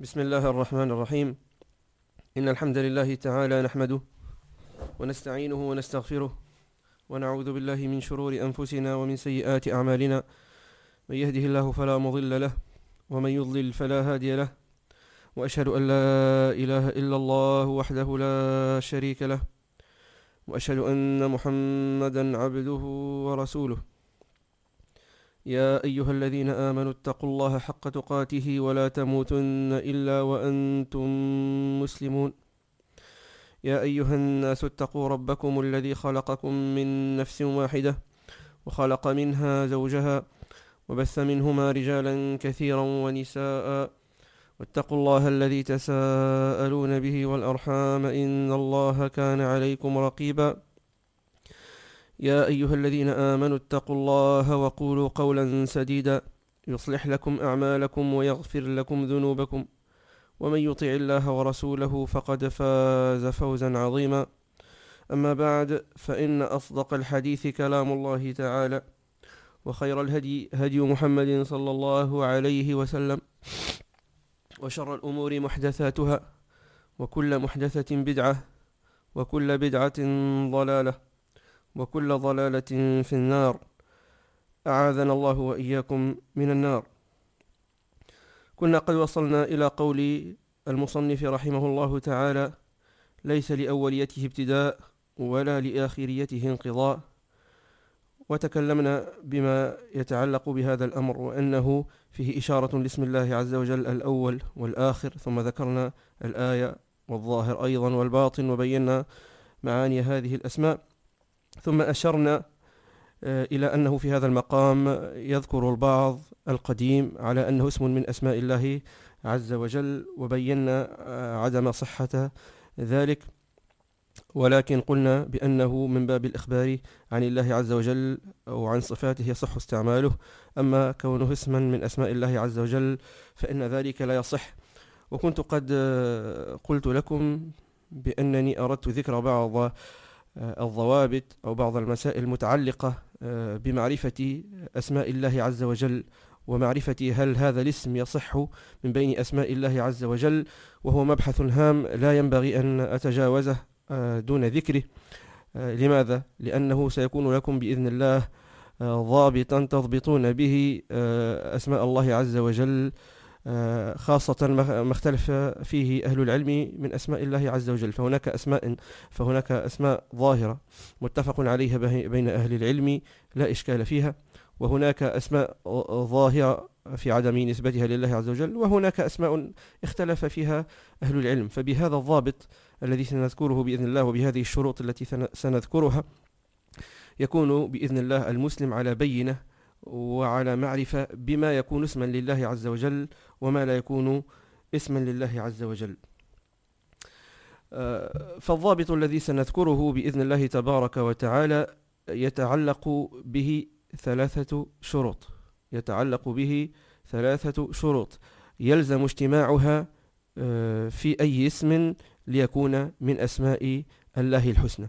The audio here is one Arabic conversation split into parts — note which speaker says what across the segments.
Speaker 1: بسم الله الرحمن الرحيم. إن الحمد لله تعالى نحمده ونستعينه ونستغفره ونعوذ بالله من شرور أنفسنا ومن سيئات أعمالنا. من يهده الله فلا مضل له ومن يضلل فلا هادي له، وأشهد أن لا إله إلا الله وحده لا شريك له، وأشهد أن محمدا عبده ورسوله. يا أيها الذين آمنوا اتقوا الله حق تقاته ولا تموتن إلا وأنتم مسلمون. يا أيها الناس اتقوا ربكم الذي خلقكم من نفس واحدة وخلق منها زوجها وبث منهما رجالا كثيرا ونساء، واتقوا الله الذي تساءلون به والأرحام إن الله كان عليكم رقيبا. يا أيها الذين آمنوا اتقوا الله وقولوا قولا سديدا يصلح لكم أعمالكم ويغفر لكم ذنوبكم، ومن يطع الله ورسوله فقد فاز فوزا عظيما. أما بعد، فإن أصدق الحديث كلام الله تعالى، وخير الهدي هدي محمد صلى الله عليه وسلم، وشر الأمور محدثاتها، وكل محدثة بدعة، وكل بدعة ضلالة، وكل ضلالة في النار. أعاذنا الله وإياكم من النار. كنا قد وصلنا إلى قول المصنف رحمه الله تعالى: ليس لأوليته ابتداء ولا لآخريته انقضاء. وتكلمنا بما يتعلق بهذا الأمر، وأنه فيه إشارة لاسم الله عز وجل الأول والآخر، ثم ذكرنا الآية والظاهر أيضا والباطن، وبينا معاني هذه الأسماء. ثم أشرنا إلى أنه في هذا المقام يذكر البعض القديم على أنه اسم من أسماء الله عز وجل، وبينا عدم صحة ذلك، ولكن قلنا بأنه من باب الإخبار عن الله عز وجل أو عن صفاته يصح استعماله، أما كونه اسما من أسماء الله عز وجل فإن ذلك لا يصح. وكنت قد قلت لكم بأنني أردت ذكر بعض الضوابط أو بعض المسائل المتعلقة بمعرفة أسماء الله عز وجل، ومعرفة هل هذا الاسم يصح من بين أسماء الله عز وجل، وهو مبحث هام لا ينبغي أن أتجاوزه دون ذكره. لماذا؟ لأنه سيكون لكم بإذن الله ضابطا تضبطون به أسماء الله عز وجل، خاصة ما اختلف فيه أهل العلم من أسماء الله عز وجل. فهناك أسماء ظاهرة متفق عليها بين أهل العلم لا إشكال فيها، وهناك أسماء ظاهرة في عدم نسبتها لله عز وجل، وهناك أسماء اختلف فيها أهل العلم. فبهذا الضابط الذي سنذكره بإذن الله، وبهذه الشروط التي سنذكرها، يكون بإذن الله المسلم على بينة وعلى معرفة بما يكون اسما لله عز وجل وما لا يكون اسما لله عز وجل. فالضابط الذي سنذكره بإذن الله تبارك وتعالى يتعلق به ثلاثة شروط يلزم اجتماعها في أي اسم ليكون من أسماء الله الحسنى.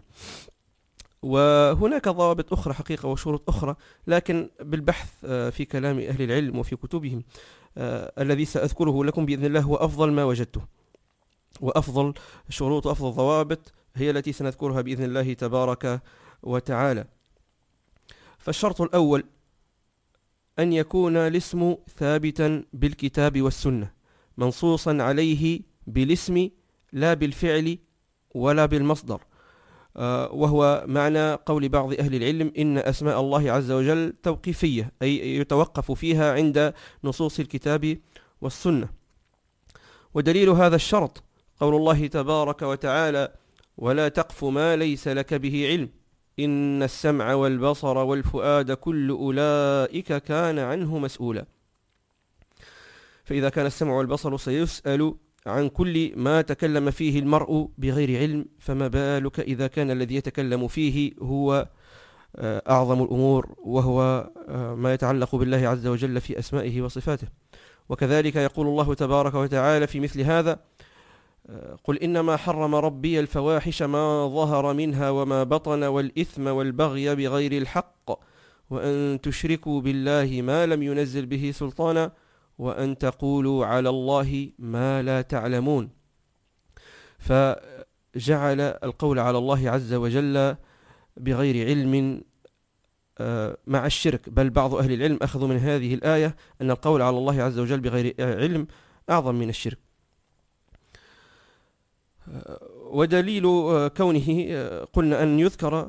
Speaker 1: وهناك ضوابط أخرى حقيقة وشروط أخرى، لكن بالبحث في كلام أهل العلم وفي كتبهم الذي سأذكره لكم بإذن الله هو أفضل ما وجدته، وأفضل شروط وأفضل ضوابط هي التي سنذكرها بإذن الله تبارك وتعالى. فالشرط الأول أن يكون الاسم ثابتا بالكتاب والسنة، منصوصا عليه بالاسم لا بالفعل ولا بالمصدر، وهو معنى قول بعض أهل العلم إن أسماء الله عز وجل توقيفية، أي يتوقف فيها عند نصوص الكتاب والسنة. ودليل هذا الشرط قول الله تبارك وتعالى: ولا تقف ما ليس لك به علم إن السمع والبصر والفؤاد كل أولئك كان عنه مسؤولا. فإذا كان السمع والبصر سيسأل عن كل ما تكلم فيه المرء بغير علم، فما بالك إذا كان الذي يتكلم فيه هو أعظم الأمور، وهو ما يتعلق بالله عز وجل في أسمائه وصفاته. وكذلك يقول الله تبارك وتعالى في مثل هذا: قل إنما حرم ربي الفواحش ما ظهر منها وما بطن والإثم والبغي بغير الحق وأن تشركوا بالله ما لم ينزل به سلطانا وأن تقولوا على الله ما لا تعلمون. فجعل القول على الله عز وجل بغير علم مع الشرك، بل بعض أهل العلم أخذوا من هذه الآية أن القول على الله عز وجل بغير علم أعظم من الشرك. ودليل كونه قلنا أن يذكر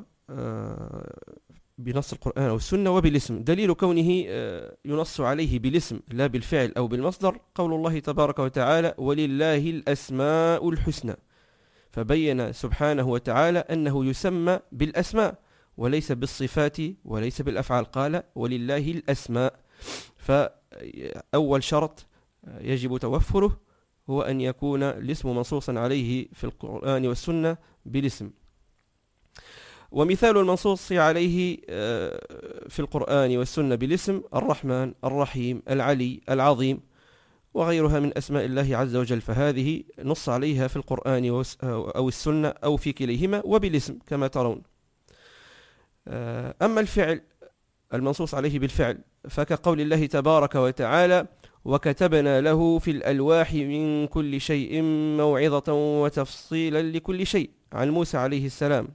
Speaker 1: بنص القرآن أو السنة وبالاسم، دليل كونه ينص عليه بالاسم لا بالفعل أو بالمصدر قول الله تبارك وتعالى ولله الأسماء الحسنى، فبين سبحانه وتعالى أنه يسمى بالأسماء وليس بالصفات وليس بالأفعال، قال ولله الأسماء. فأول شرط يجب توفره هو أن يكون الاسم منصوصا عليه في القرآن والسنة بالاسم. ومثال المنصوص عليه في القرآن والسنة بالاسم الرحمن، الرحيم، العلي، العظيم وغيرها من أسماء الله عز وجل، فهذه نص عليها في القرآن أو السنة أو في كليهما وبالاسم كما ترون. أما الفعل المنصوص عليه بالفعل فكقول الله تبارك وتعالى وكتبنا له في الألواح من كل شيء موعظة وتفصيلا لكل شيء عن موسى عليه السلام،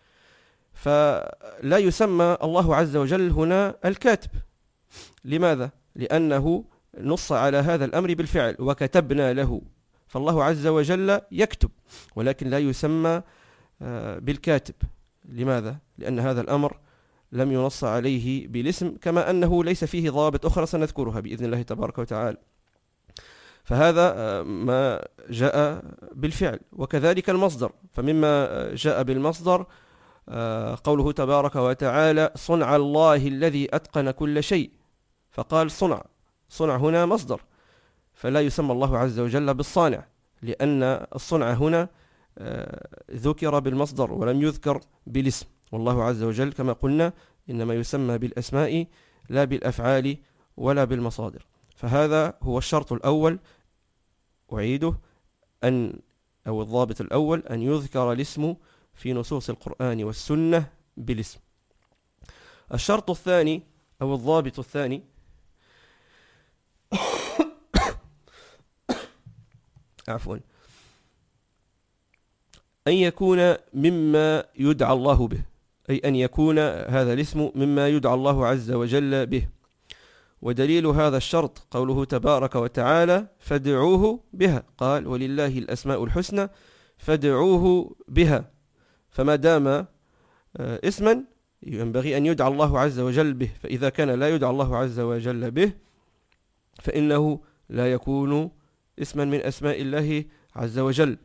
Speaker 1: فلا يسمى الله عز وجل هنا الكاتب. لماذا؟ لأنه نص على هذا الأمر بالفعل وكتبنا له، فالله عز وجل يكتب ولكن لا يسمى بالكاتب. لماذا؟ لأن هذا الأمر لم ينص عليه بالاسم، كما أنه ليس فيه ضوابط أخرى سنذكرها بإذن الله تبارك وتعالى. فهذا ما جاء بالفعل. وكذلك المصدر، فمما جاء بالمصدر قوله تبارك وتعالى صنع الله الذي أتقن كل شيء، فقال صنع هنا مصدر، فلا يسمى الله عز وجل بالصانع، لأن الصنع هنا ذكر بالمصدر ولم يذكر بالاسم، والله عز وجل كما قلنا إنما يسمى بالأسماء لا بالأفعال ولا بالمصادر. فهذا هو الشرط الأول، أعيده، أو الضابط الأول أن يذكر الاسم في نصوص القرآن والسنة بالاسم. الشرط الثاني أو الضابط الثاني عفوا أن يكون مما يدعى الله به، أي أن يكون هذا الاسم مما يدعى الله عز وجل به. ودليل هذا الشرط قوله تبارك وتعالى فادعوه بها، قال ولله الأسماء الحسنى فادعوه بها، فما دام اسما ينبغي أن يدعى الله عز وجل به، فإذا كان لا يدعى الله عز وجل به فإنه لا يكون اسما من أسماء الله عز وجل.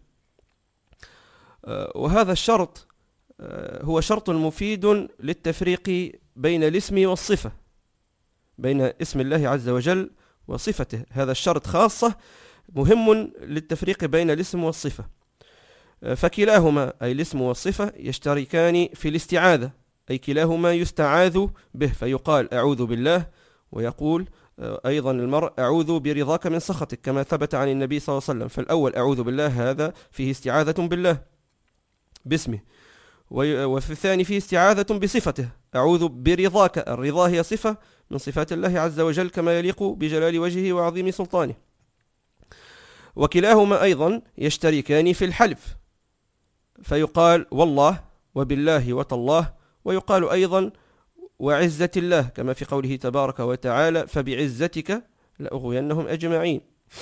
Speaker 1: وهذا الشرط هو شرط مفيد للتفريق بين الاسم والصفة، بين اسم الله عز وجل وصفته. هذا الشرط خاصة مهم للتفريق بين الاسم والصفة، فكلاهما أي الاسم والصفة يشتركان في الاستعاذة، أي كلاهما يستعاذ به، فيقال أعوذ بالله، ويقول أيضا المرء أعوذ برضاك من سخطك كما ثبت عن النبي صلى الله عليه وسلم. فالأول أعوذ بالله هذا فيه استعاذة بالله باسمه، وفي الثاني فيه استعاذة بصفته أعوذ برضاك، الرضا هي صفة من صفات الله عز وجل كما يليق بجلال وجهه وعظيم سلطانه. وكلاهما أيضا يشتركان في الحلف، فيقال والله وبالله وتالله، ويقال أيضا وعزة الله كما في قوله تبارك وتعالى فبعزتك لأغوينهم أجمعين.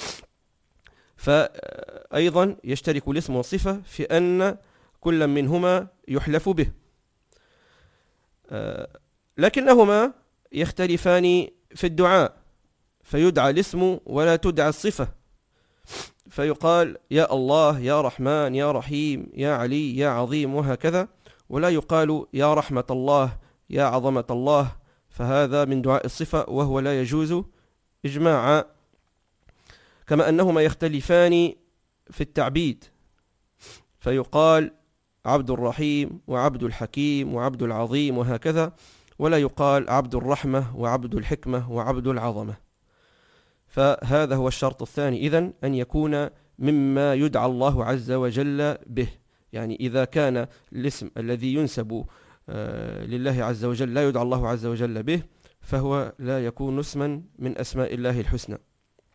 Speaker 1: فأيضا يشترك الاسم والصفة في أن كل منهما يحلف به، لكنهما يختلفان في الدعاء، فيدعى الاسم ولا تدعى الصفة، فيقال يا الله يا رحمن يا رحيم يا علي يا عظيم وهكذا، ولا يقال يا رحمة الله يا عظمة الله، فهذا من دعاء الصفة وهو لا يجوز إجماعا. كما أنهما يختلفان في التعبيد، فيقال عبد الرحيم وعبد الحكيم وعبد العظيم وهكذا، ولا يقال عبد الرحمة وعبد الحكمة وعبد العظمة. فهذا هو الشرط الثاني إذن، أن يكون مما يدعى الله عز وجل به، يعني إذا كان الاسم الذي ينسب لله عز وجل لا يدعى الله عز وجل به فهو لا يكون اسما من أسماء الله الحسنى.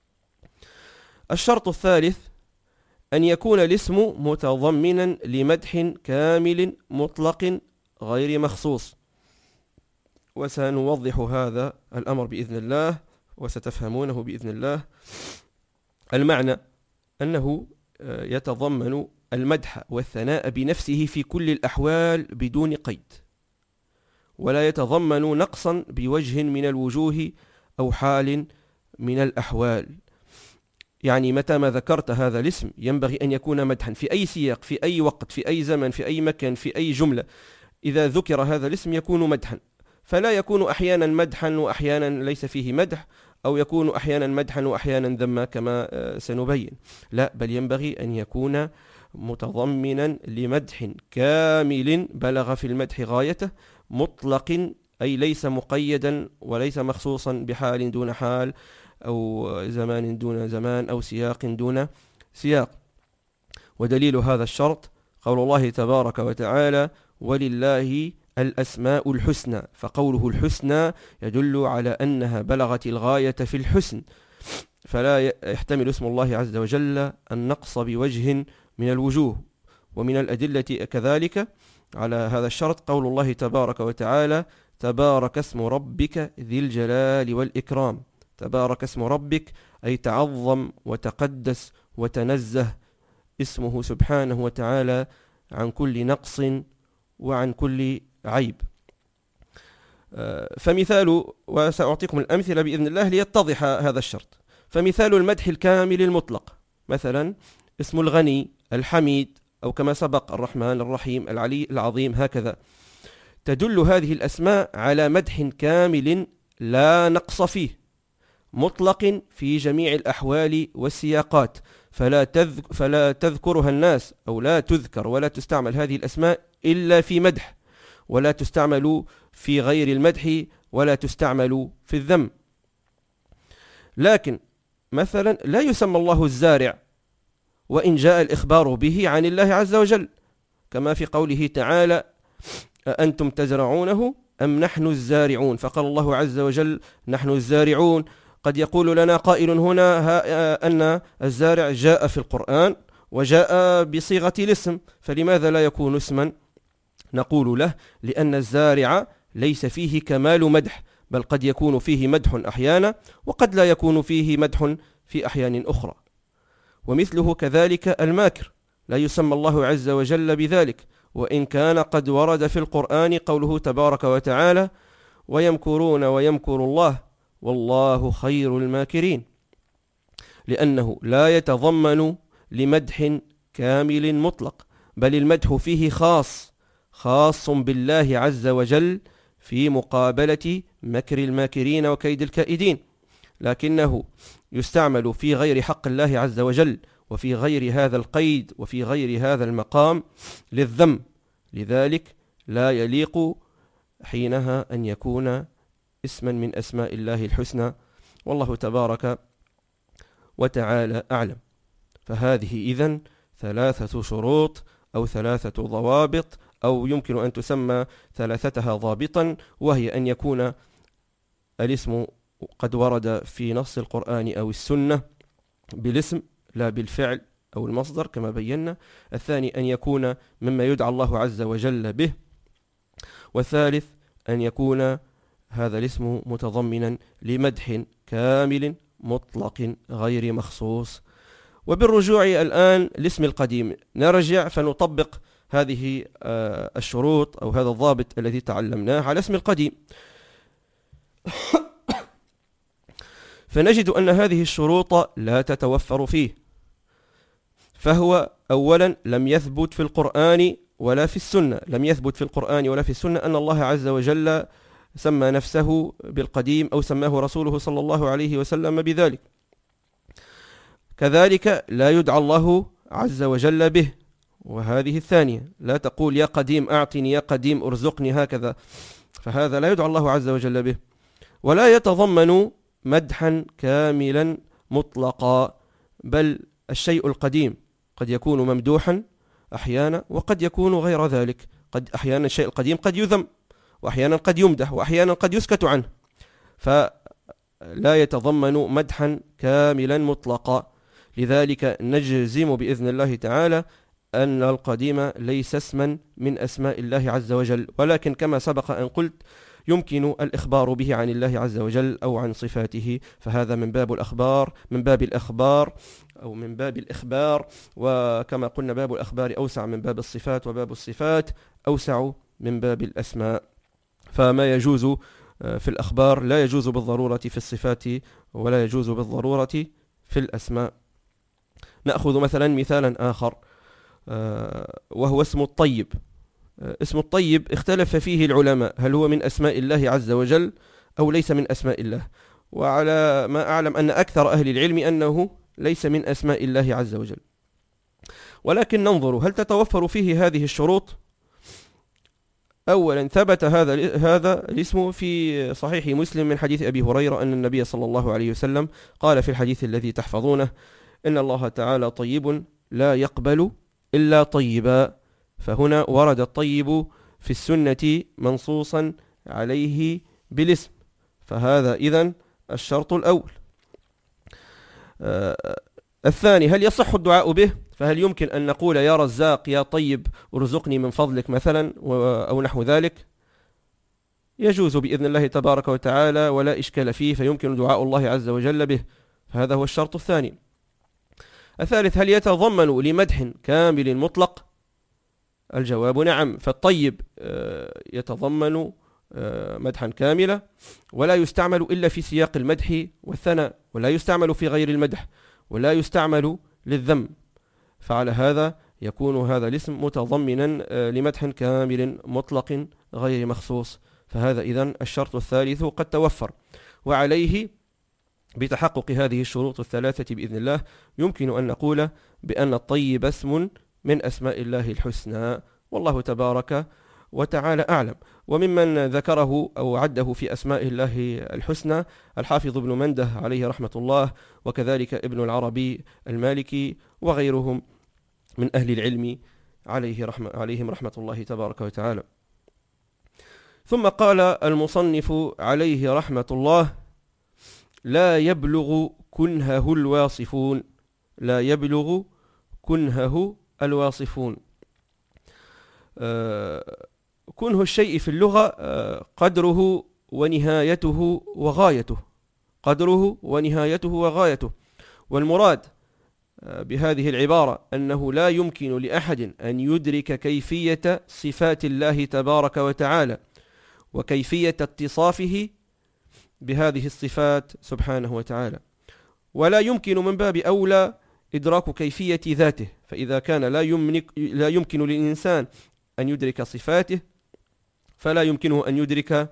Speaker 1: الشرط الثالث أن يكون الاسم متضمنا لمدح كامل مطلق غير مخصوص، وسنوضح هذا الأمر بإذن الله وستفهمونه بإذن الله. المعنى أنه يتضمن المدح والثناء بنفسه في كل الأحوال بدون قيد، ولا يتضمن نقصا بوجه من الوجوه أو حال من الأحوال. يعني متى ما ذكرت هذا الاسم ينبغي أن يكون مدحا في أي سياق، في أي وقت، في أي زمن، في أي مكان، في أي جملة. إذا ذكر هذا الاسم يكون مدحا، فلا يكون أحيانا مدحا وأحيانا ليس فيه مدح، أو يكون أحيانا مدحا وأحيانا ذما كما سنبين. لا، بل ينبغي أن يكون متضمنا لمدح كامل بلغ في المدح غايته، مطلق أي ليس مقيدا وليس مخصوصا بحال دون حال، أو زمان دون زمان، أو سياق دون سياق. ودليل هذا الشرط قول الله تبارك وتعالى: ولله الأسماء الحسنى. فقوله الحسنى يدل على أنها بلغت الغاية في الحسن، فلا يحتمل اسم الله عز وجل النقص بوجه من الوجوه. ومن الأدلة كذلك على هذا الشرط قول الله تبارك وتعالى: تبارك اسم ربك ذي الجلال والإكرام. تبارك اسم ربك أي تعظم وتقدس وتنزه اسمه سبحانه وتعالى عن كل نقص وعن كل عيب. فمثال، وسأعطيكم الأمثلة بإذن الله ليتضح هذا الشرط. فمثال المدح الكامل المطلق مثلا اسم الغني، الحميد، أو كما سبق الرحمن، الرحيم، العلي، العظيم، هكذا. تدل هذه الأسماء على مدح كامل لا نقص فيه، مطلق في جميع الأحوال والسياقات، فلا تذكرها الناس، أو لا تذكر ولا تستعمل هذه الأسماء إلا في مدح، ولا تستعمل في غير المدح، ولا تستعمل في الذم. لكن مثلا لا يسمى الله الزارع وإن جاء الإخبار به عن الله عز وجل، كما في قوله تعالى: أأنتم تزرعونه أم نحن الزارعون. فقال الله عز وجل: نحن الزارعون. قد يقول لنا قائل هنا أن الزارع جاء في القرآن وجاء بصيغة الاسم، فلماذا لا يكون اسما؟ نقول له: لأن الزارع ليس فيه كمال مدح، بل قد يكون فيه مدح أحيانا، وقد لا يكون فيه مدح في أحيان أخرى. ومثله كذلك الماكر، لا يسمى الله عز وجل بذلك، وإن كان قد ورد في القرآن قوله تبارك وتعالى: ويمكرون ويمكر الله والله خير الماكرين، لأنه لا يتضمن لمدح كامل مطلق، بل المدح فيه خاص بالله عز وجل في مقابلة مكر الماكرين وكيد الكائدين، لكنه يستعمل في غير حق الله عز وجل، وفي غير هذا القيد، وفي غير هذا المقام للذم. لذلك لا يليق حينها أن يكون اسما من أسماء الله الحسنى، والله تبارك وتعالى أعلم. فهذه إذن 3 شروط أو 3 ضوابط، أو يمكن أن تسمى 3 ضابطا، وهي أن يكون الاسم قد ورد في نص القرآن أو السنة بالاسم لا بالفعل أو المصدر كما بينا. الثاني أن يكون مما يدعى الله عز وجل به. والثالث أن يكون هذا الاسم متضمنا لمدح كامل مطلق غير مخصوص. وبالرجوع الآن لاسم القديم نرجع فنطبق هذه الشروط أو هذا الضابط الذي تعلمناه على اسم القديم. فنجد أن هذه الشروط لا تتوفر فيه. فهو أولا لم يثبت في القرآن ولا في السنة، لم يثبت في القرآن ولا في السنة أن الله عز وجل سمى نفسه بالقديم أو سماه رسوله صلى الله عليه وسلم بذلك. كذلك لا يدعى الله عز وجل به، وهذه الثانية، لا تقول يا قديم أعطني، يا قديم أرزقني، هكذا، فهذا لا يدعى الله عز وجل به. ولا يتضمن مدحا كاملا مطلقا، بل الشيء القديم قد يكون ممدوحا أحيانا، وقد يكون غير ذلك. قد أحيانا الشيء القديم قد يذم، وأحيانا قد يمدح، وأحيانا قد يسكت عنه، فلا يتضمن مدحا كاملا مطلقا. لذلك نجزم بإذن الله تعالى أن القديم ليس اسما من أسماء الله عز وجل، ولكن كما سبق أن قلت يمكن الإخبار به عن الله عز وجل أو عن صفاته، فهذا من باب الأخبار أو من باب الإخبار. وكما قلنا باب الأخبار أوسع من باب الصفات، وباب الصفات أوسع من باب الأسماء. فما يجوز في الأخبار لا يجوز بالضرورة في الصفات، ولا يجوز بالضرورة في الأسماء. نأخذ مثلا مثالا آخر وهو اسم الطيب. اسم الطيب اختلف فيه العلماء هل هو من أسماء الله عز وجل أو ليس من أسماء الله، وعلى ما أعلم أن أكثر أهل العلم أنه ليس من أسماء الله عز وجل. ولكن ننظر هل تتوفر فيه هذه الشروط. أولا ثبت هذا الاسم في صحيح مسلم من حديث أبي هريرة أن النبي صلى الله عليه وسلم قال في الحديث الذي تحفظونه: إن الله تعالى طيب لا يقبل إلا طيبا. فهنا ورد الطيب في السنة منصوصا عليه بالاسم، فهذا إذن الشرط الأول. الثاني هل يصح الدعاء به؟ فهل يمكن أن نقول يا رزاق يا طيب ارزقني من فضلك مثلا أو نحو ذلك؟ يجوز بإذن الله تبارك وتعالى ولا إشكال فيه، فيمكن دعاء الله عز وجل به، فهذا هو الشرط الثاني. الثالث هل يتضمن لمدح كامل مطلق؟ الجواب نعم، فالطيب يتضمن مدحا كاملا، ولا يستعمل إلا في سياق المدح والثناء، ولا يستعمل في غير المدح، ولا يستعمل للذم، فعلى هذا يكون هذا الاسم متضمنا لمدح كامل مطلق غير مخصوص، فهذا إذن الشرط الثالث قد توفر. وعليه بتحقق هذه الشروط الثلاثة بإذن الله يمكن أن نقول بأن الطيب اسم من أسماء الله الحسنى، والله تبارك وتعالى أعلم. وممن ذكره أو عده في أسماء الله الحسنى الحافظ ابن منده عليه رحمة الله، وكذلك ابن المالكي وغيرهم من أهل العلم عليهم رحمة الله تبارك وتعالى. ثم قال المصنف عليه رحمة الله: لا يبلغ كنهه الواصفون. لا يبلغ كنهه الواصفون. كنه الشيء في اللغة قدره ونهايته وغايته. قدره ونهايته وغايته. والمراد بهذه العبارة أنه لا يمكن لأحد أن يدرك كيفية صفات الله تبارك وتعالى وكيفية اتصافه بهذه الصفات سبحانه وتعالى، ولا يمكن من باب أولى إدراك كيفية ذاته، فإذا كان لا يمكن للإنسان أن يدرك صفاته فلا يمكنه أن يدرك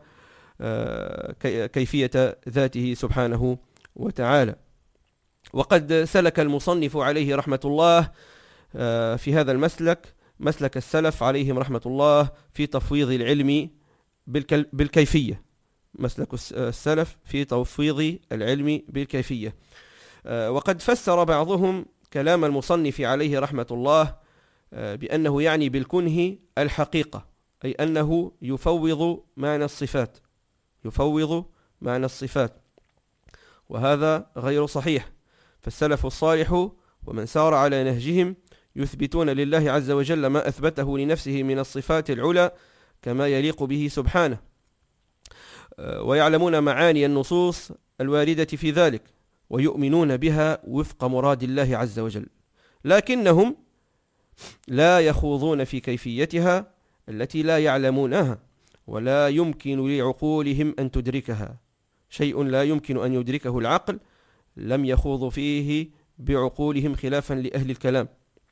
Speaker 1: كيفية ذاته سبحانه وتعالى. وقد سلك المصنف عليه رحمة الله في هذا المسلك مسلك السلف عليهم رحمة الله في تفويض العلم بالكيفية. مسلك السلف في تفويض العلم بالكيفية. وقد فسر بعضهم كلام المصنف عليه رحمة الله بأنه يعني بالكنه الحقيقة، أي أنه يفوض معنى الصفات. يفوض معنى الصفات، وهذا غير صحيح. فالسلف الصالح ومن سار على نهجهم يثبتون لله عز وجل ما أثبته لنفسه من الصفات العلى كما يليق به سبحانه، ويعلمون معاني النصوص الواردة في ذلك ويؤمنون بها وفق مراد الله عز وجل، لكنهم لا يخوضون في كيفيتها التي لا يعلمونها ولا يمكن لعقولهم أن تدركها. شيء لا يمكن أن يدركه العقل لم يخوض فيه بعقولهم خلافا لأهل الكلام.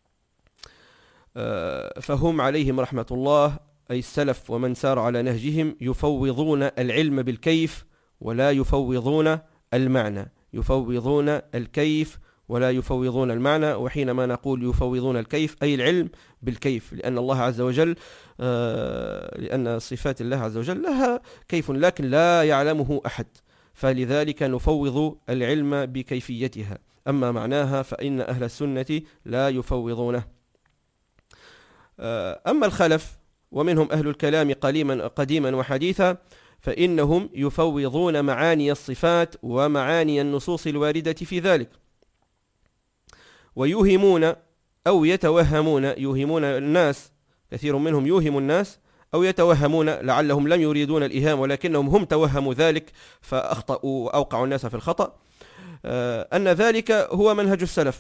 Speaker 1: فهم عليهم رحمة الله أي السلف ومن سار على نهجهم يفوضون العلم بالكيف ولا يفوضون المعنى. يفوضون الكيف ولا يفوضون المعنى. وحينما نقول يفوضون الكيف أي العلم بالكيف، لأن الله عز وجل لأن صفات الله عز وجل لها كيف لكن لا يعلمه أحد، فلذلك نفوض العلم بكيفيتها، أما معناها فإن أهل السنة لا يفوضونه. أما الخلف ومنهم أهل الكلام قديما وحديثا فإنهم يفوضون معاني الصفات ومعاني النصوص الواردة في ذلك، ويوهمون أو يتوهمون، يوهمون الناس، كثير منهم يوهم الناس أو يتوهمون، لعلهم لم يريدون الإيهام ولكنهم هم توهموا ذلك فأخطأوا وأوقعوا الناس في الخطأ، أن ذلك هو منهج السلف.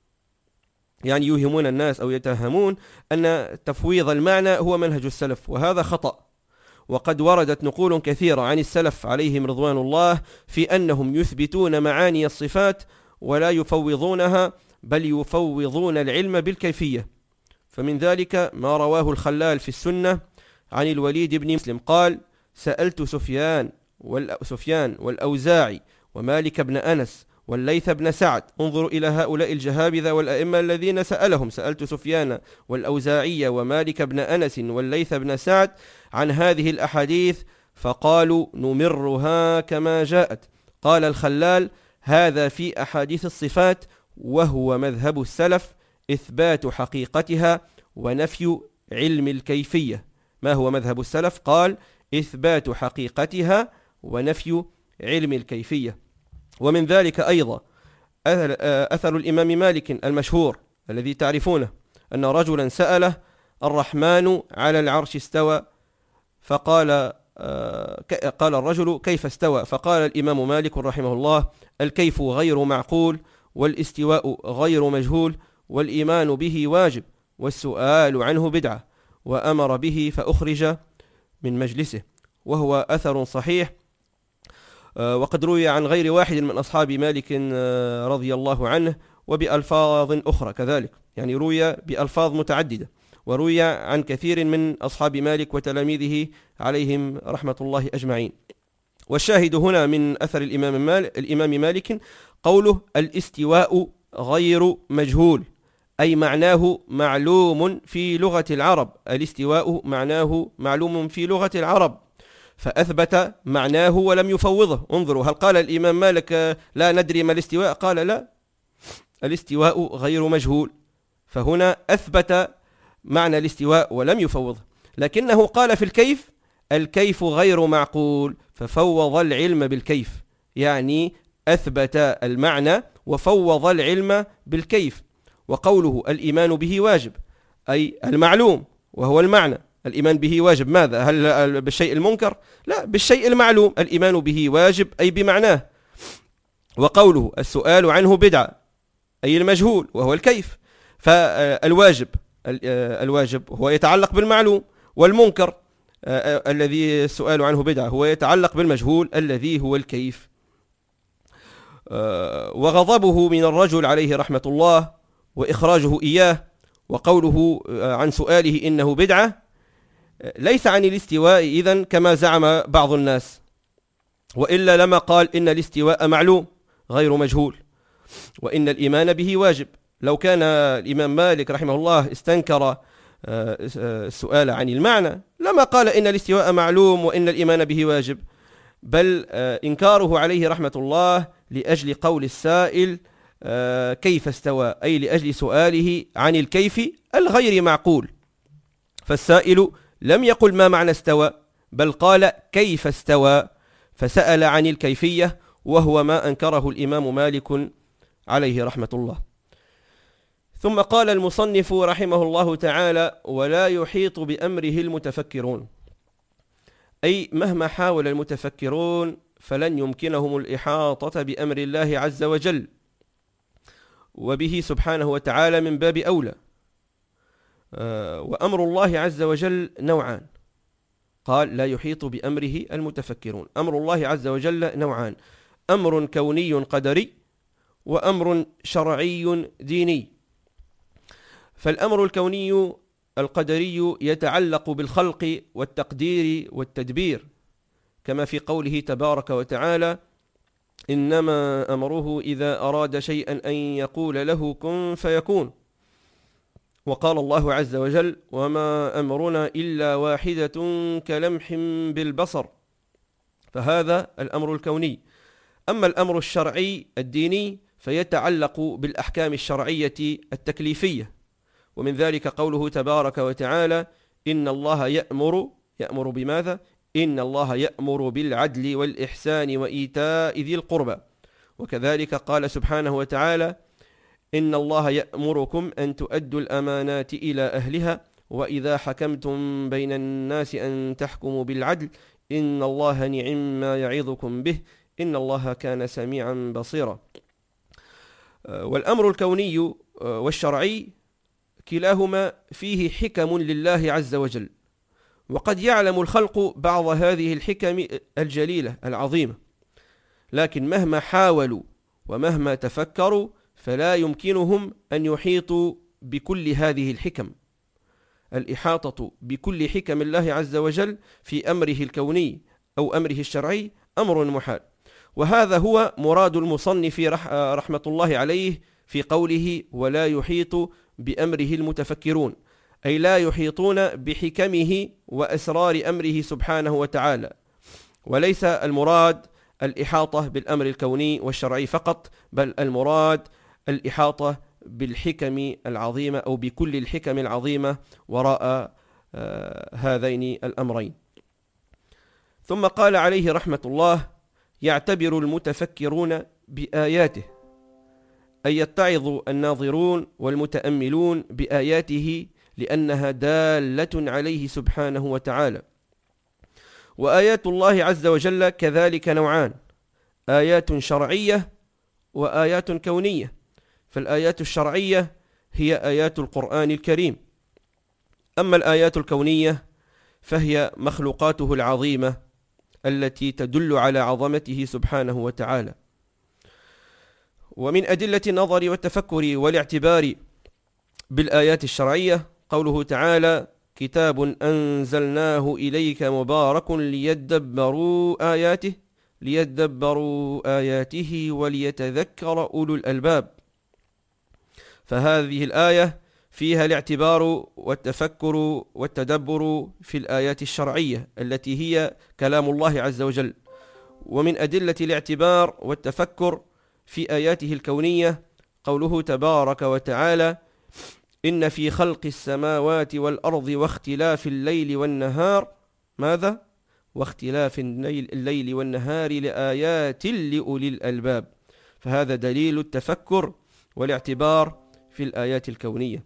Speaker 1: يعني يوهمون الناس أو يتوهمون أن تفويض المعنى هو منهج السلف، وهذا خطأ. وقد وردت نقول كثيرة عن السلف عليهم رضوان الله في أنهم يثبتون معاني الصفات ولا يفوضونها، بل يفوضون العلم بالكيفية. فمن ذلك ما رواه الخلال في السنة عن الوليد بن مسلم قال: سألت سفيان والأوزاعي ومالك بن أنس والليث بن سعد. انظروا إلى هؤلاء الجهابذة والأئمة الذين سألهم. سألت سفيان والأوزاعي ومالك بن أنس والليث بن سعد عن هذه الأحاديث فقالوا نمرها كما جاءت. قال الخلال: هذا في أحاديث الصفات، وهو مذهب السلف، إثبات حقيقتها ونفي علم الكيفية. ما هو مذهب السلف؟ قال: إثبات حقيقتها ونفي علم الكيفية. ومن ذلك أيضا أثر الإمام مالك المشهور الذي تعرفونه، أن رجلا سأله: الرحمن على العرش استوى، فقال قال الرجل: كيف استوى؟ فقال الإمام مالك رحمه الله: الكيف غير معقول، والاستواء غير مجهول، والإيمان به واجب، والسؤال عنه بدعة، وأمر به فأخرج من مجلسه. وهو أثر صحيح، وقد روي عن غير واحد من أصحاب مالك رضي الله عنه وبألفاظ أخرى كذلك، يعني روي بألفاظ متعددة، وروي عن كثير من أصحاب مالك وتلاميذه عليهم رحمة الله أجمعين. والشاهد هنا من أثر الإمام مالك قوله: الاستواء غير مجهول، أي معناه معلوم في لغة العرب. الاستواء معناه معلوم في لغة العرب، فأثبت معناه ولم يفوضه. انظروا، هل قال الإمام مالك لا ندري ما الاستواء؟ قال لا، الاستواء غير مجهول، فهنا أثبت معنى الاستواء ولم يفوضه. لكنه قال في الكيف: الكيف غير معقول، ففوض العلم بالكيف، يعني أثبت المعنى وفوض العلم بالكيف. وقوله الإيمان به واجب، أي المعلوم وهو المعنى. الإيمان به واجب ماذا؟ هل بالشيء المنكر؟ لا، بالشيء المعلوم. الإيمان به واجب أي بمعناه. وقوله السؤال عنه بدعة، أي المجهول وهو الكيف. فالواجب هو يتعلق بالمعلوم، والمنكر الذي السؤال عنه بدعة هو يتعلق بالمجهول الذي هو الكيف. وغضبه من الرجل عليه رحمة الله وإخراجه إياه وقوله عن سؤاله إنه بدعة ليس عن الاستواء إذن كما زعم بعض الناس، وإلا لما قال إن الاستواء معلوم غير مجهول وإن الإيمان به واجب. لو كان الإمام مالك رحمه الله استنكر السؤال عن المعنى لما قال إن الاستواء معلوم وإن الإيمان به واجب، بل إنكاره عليه رحمة الله لأجل قول السائل كيف استوى، أي لأجل سؤاله عن الكيف الغير معقول. فالسائل لم يقل ما معنى استوى، بل قال كيف استوى، فسأل عن الكيفية، وهو ما أنكره الإمام مالك عليه رحمة الله. ثم قال المصنف رحمه الله تعالى: ولا يحيط بأمره المتفكرون، أي مهما حاول المتفكرون فلن يمكنهم الإحاطة بأمر الله عز وجل، وبه سبحانه وتعالى من باب أولى. وأمر الله عز وجل نوعان، قال لا يحيط بأمره المتفكرون. أمر الله عز وجل نوعان: أمر كوني قدري، وأمر شرعي ديني. فالأمر الكوني القدري يتعلق بالخلق والتقدير والتدبير، كما في قوله تبارك وتعالى: إنما أمره إذا أراد شيئا أن يقول له كن فيكون. وقال الله عز وجل: وما أمرنا إلا واحدة كلمح بالبصر. فهذا الأمر الكوني. أما الأمر الشرعي الديني فيتعلق بالأحكام الشرعية التكليفية، ومن ذلك قوله تبارك وتعالى: إن الله يأمر بماذا؟ إن الله يأمر بالعدل والإحسان وإيتاء ذي القربى. وكذلك قال سبحانه وتعالى: إن الله يأمركم أن تؤدوا الأمانات إلى أهلها وإذا حكمتم بين الناس أن تحكموا بالعدل إن الله نعم ما يعظكم به إن الله كان سميعا بصيرا. والأمر الكوني والشرعي كلاهما فيه حكم لله عز وجل، وقد يعلم الخلق بعض هذه الحكم الجليلة العظيمة، لكن مهما حاولوا ومهما تفكروا فلا يمكنهم أن يحيطوا بكل هذه الحكم. الإحاطة بكل حكم الله عز وجل في أمره الكوني أو أمره الشرعي أمر محال، وهذا هو مراد المصنف رحمة الله عليه في قوله ولا يحيط بأمره المتفكرون، أي لا يحيطون بحكمه وأسرار أمره سبحانه وتعالى، وليس المراد الإحاطة بالأمر الكوني والشرعي فقط، بل المراد الإحاطة بالحكم العظيمة أو بكل الحكم العظيمة وراء هذين الأمرين. ثم قال عليه رحمة الله يعتبر المتفكرون بآياته، أي يتعظ الناظرون والمتأملون بآياته لأنها دالة عليه سبحانه وتعالى. وآيات الله عز وجل كذلك نوعان، آيات شرعية وآيات كونية. فالآيات الشرعية هي آيات القرآن الكريم، أما الآيات الكونية فهي مخلوقاته العظيمة التي تدل على عظمته سبحانه وتعالى. ومن أدلة النظر والتفكر والاعتبار بالآيات الشرعية قوله تعالى كتاب أنزلناه إليك مبارك ليدبروا آياته وليتذكر أولو الألباب. فهذه الآية فيها الاعتبار والتفكر والتدبر في الآيات الشرعية التي هي كلام الله عز وجل. ومن أدلة الاعتبار والتفكر في آياته الكونية قوله تبارك وتعالى إن في خلق السماوات والأرض واختلاف الليل والنهار ماذا؟ واختلاف الليل والنهار لآيات لأولي الألباب. فهذا دليل التفكر والاعتبار في الآيات الكونية.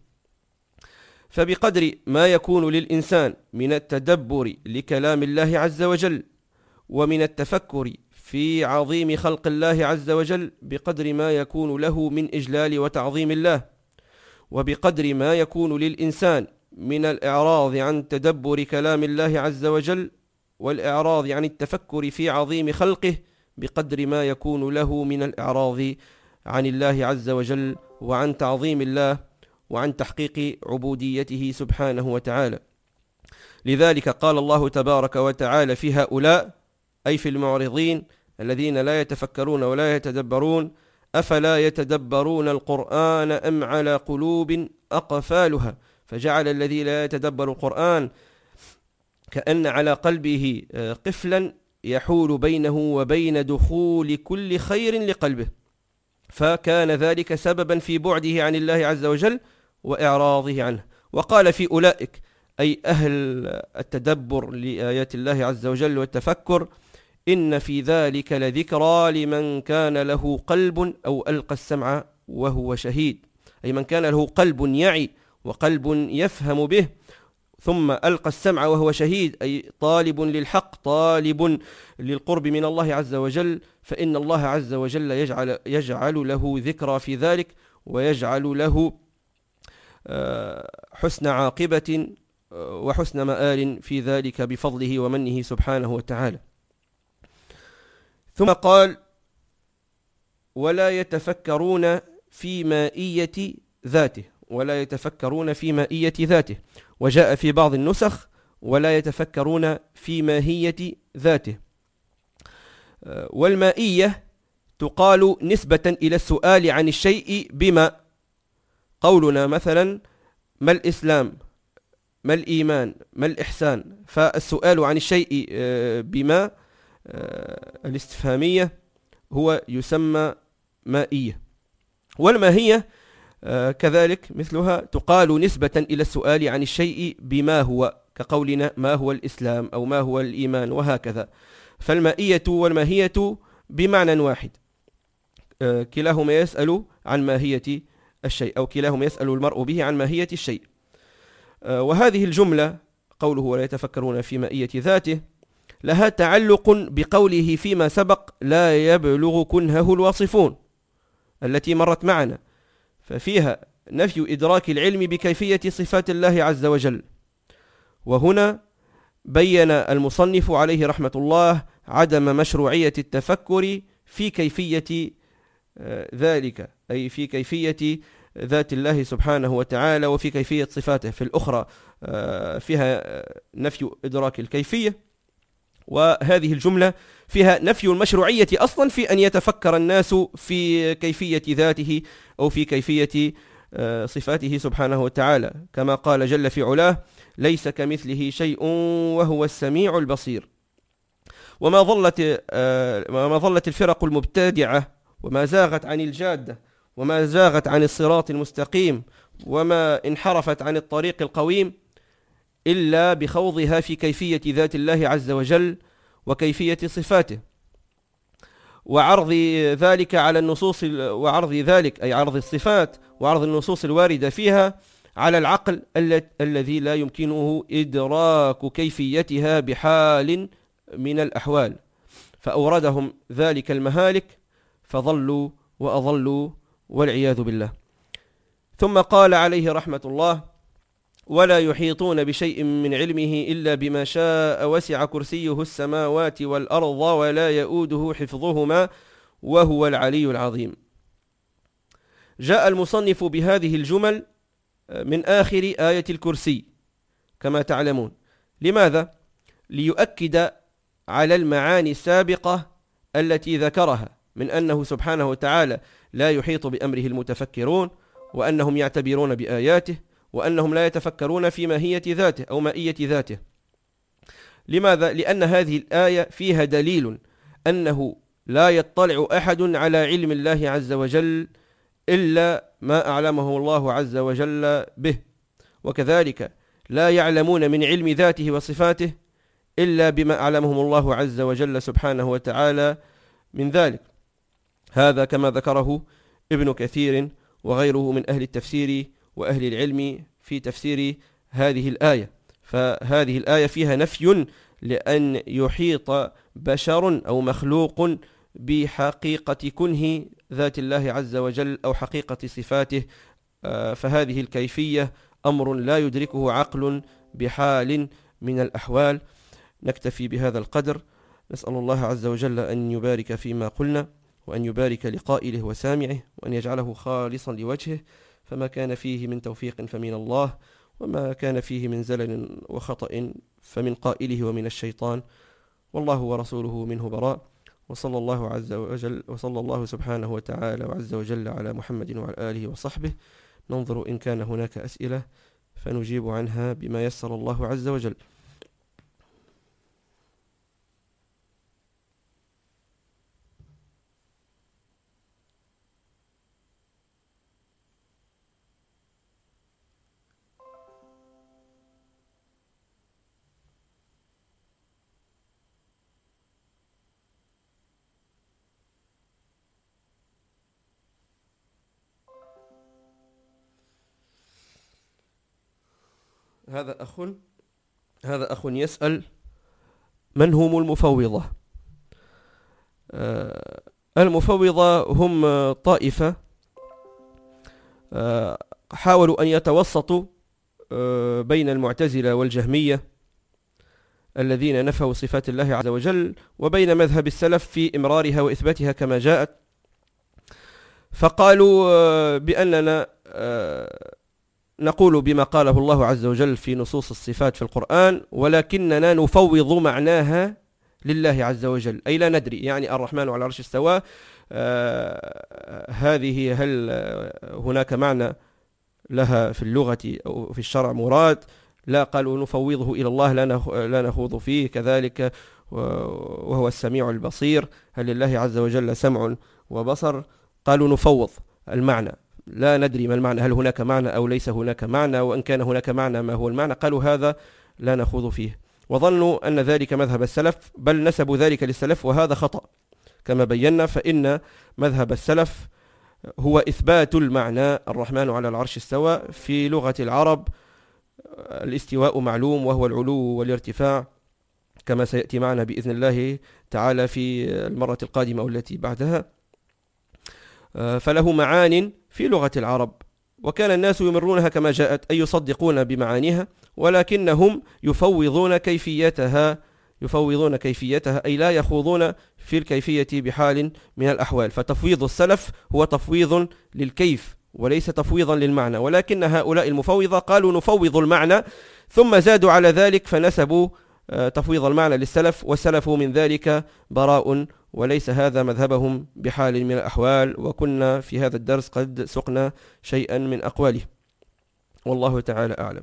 Speaker 1: فبقدر ما يكون للإنسان من التدبر لكلام الله عز وجل ومن التفكر في عظيم خلق الله عز وجل بقدر ما يكون له من إجلال وتعظيم الله، وبقدر ما يكون للإنسان من الإعراض عن تدبر كلام الله عز وجل والإعراض عن التفكر في عظيم خلقه بقدر ما يكون له من الإعراض عن الله عز وجل وعن تعظيم الله وعن تحقيق عبوديته سبحانه وتعالى. لذلك قال الله تبارك وتعالى في هؤلاء أي في المعرضين الذين لا يتفكرون ولا يتدبرون أفلا يتدبرون القرآن أم على قلوب أقفالها. فجعل الذي لا يتدبر القرآن كأن على قلبه قفلا يحول بينه وبين دخول كل خير لقلبه، فكان ذلك سببا في بعده عن الله عز وجل وإعراضه عنه. وقال في أولئك أي أهل التدبر لآيات الله عز وجل والتفكر إن في ذلك لذكرى لمن كان له قلب أو ألقى السمع وهو شهيد، أي من كان له قلب يعي وقلب يفهم به ثم ألقى السمع وهو شهيد، أي طالب للحق طالب للقرب من الله عز وجل، فإن الله عز وجل يجعل له ذكرى في ذلك ويجعل له حسن عاقبة وحسن مآل في ذلك بفضله ومنه سبحانه وتعالى. ثم قال ولا يتفكرون في مائية ذاته، ولا يتفكرون في مائية ذاته، وجاء في بعض النسخ ولا يتفكرون في ماهية ذاته. والمائية تقال نسبة إلى السؤال عن الشيء بما، قولنا مثلا ما الإسلام، ما الإيمان، ما الإحسان، فالسؤال عن الشيء بما الاستفهامية هو يسمى مائية. والماهية كذلك مثلها تقال نسبة إلى السؤال عن الشيء بما هو، كقولنا ما هو الإسلام أو ما هو الإيمان وهكذا. فالمائية والماهية بمعنى واحد، كلاهما يسأل عن ماهية الشيء، أو كلاهما يسأل المرء به عن ماهية الشيء. وهذه الجملة قوله ولا يتفكرون في مائية ذاته لها تعلق بقوله فيما سبق لا يبلغ كنهه الواصفون التي مرت معنا، ففيها نفي إدراك العلم بكيفية صفات الله عز وجل. وهنا بين المصنف عليه رحمة الله عدم مشروعية التفكر في كيفية ذلك، أي في كيفية ذات الله سبحانه وتعالى وفي كيفية صفاته. في الأخرى فيها نفي إدراك الكيفية، وهذه الجملة فيها نفي المشروعية أصلا في أن يتفكر الناس في كيفية ذاته أو في كيفية صفاته سبحانه وتعالى، كما قال جل في علاه ليس كمثله شيء وهو السميع البصير. وما ظلت الفرق المبتدعة وما زاغت عن الجادة وما زاغت عن الصراط المستقيم وما انحرفت عن الطريق القويم إلا بخوضها في كيفية ذات الله عز وجل وكيفية صفاته، وعرض ذلك على النصوص، وعرض ذلك أي عرض الصفات وعرض النصوص الواردة فيها على العقل الذي لا يمكنه إدراك كيفيتها بحال من الأحوال، فأوردهم ذلك المهالك فضلوا وأضلوا والعياذ بالله. ثم قال عليه رحمة الله ولا يحيطون بشيء من علمه إلا بما شاء وسع كرسيه السماوات والأرض ولا يؤوده حفظهما وهو العلي العظيم. جاء المصنف بهذه الجمل من آخر آية الكرسي كما تعلمون. لماذا؟ ليؤكد على المعاني السابقة التي ذكرها من أنه سبحانه وتعالى لا يحيط بأمره المتفكرون، وأنهم يعتبرون بآياته، وأنهم لا يتفكرون في ماهية ذاته أو مائية ذاته. لماذا؟ لأن هذه الآية فيها دليل أنه لا يطلع أحد على علم الله عز وجل إلا ما أعلمه الله عز وجل به، وكذلك لا يعلمون من علم ذاته وصفاته إلا بما أعلمهم الله عز وجل سبحانه وتعالى من ذلك. هذا كما ذكره ابن كثير وغيره من أهل التفسير وأهل العلم في تفسير هذه الآية. فهذه الآية فيها نفي لأن يحيط بشر أو مخلوق بحقيقة كنه ذات الله عز وجل أو حقيقة صفاته، فهذه الكيفية أمر لا يدركه عقل بحال من الأحوال. نكتفي بهذا القدر، نسأل الله عز وجل أن يبارك فيما قلنا، وأن يبارك لقائله وسامعه، وأن يجعله خالصا لوجهه، فما كان فيه من توفيق فمن الله، وما كان فيه من زلل وخطأ فمن قائله ومن الشيطان، والله ورسوله منه براء. وصلى الله سبحانه وتعالى وعز وجل على محمد وعلى آله وصحبه. ننظر إن كان هناك أسئلة فنجيب عنها بما يسر الله عز وجل. هذا أخ يسأل من هم المفوضة؟ المفوضة هم طائفة حاولوا أن يتوسطوا بين المعتزلة والجهمية الذين نفوا صفات الله عز وجل، وبين مذهب السلف في إمرارها وإثباتها كما جاءت. فقالوا بأننا نقول بما قاله الله عز وجل في نصوص الصفات في القرآن، ولكننا نفوض معناها لله عز وجل، أي لا ندري. يعني الرحمن على العرش استوى، هذه هل هناك معنى لها في اللغة أو في الشرع مراد؟ لا، قالوا نفوضه إلى الله، لا نخوض فيه. كذلك وهو السميع البصير، هل لله عز وجل سمع وبصر؟ قالوا نفوض المعنى، لا ندري ما المعنى، هل هناك معنى أو ليس هناك معنى، وإن كان هناك معنى ما هو المعنى؟ قالوا هذا لا نخوض فيه، وظنوا أن ذلك مذهب السلف، بل نسبوا ذلك للسلف، وهذا خطأ كما بينا. فإن مذهب السلف هو إثبات المعنى الرحمن على العرش استوى. في لغة العرب الاستواء معلوم، وهو العلو والارتفاع، كما سيأتي معنا بإذن الله تعالى في المرة القادمة والتي بعدها. فله معان في لغة العرب، وكان الناس يمرونها كما جاءت، أي يصدقون بمعانيها، ولكنهم يفوضون كيفيتها أي لا يخوضون في الكيفية بحال من الأحوال. فتفويض السلف هو تفويض للكيف وليس تفويضا للمعنى، ولكن هؤلاء المفوضة قالوا نفوض المعنى، ثم زادوا على ذلك فنسبوا تفويض المعنى للسلف، والسلف من ذلك براء، وليس هذا مذهبهم بحال من الأحوال. وكنا في هذا الدرس قد سقنا شيئا من أقواله، والله تعالى أعلم.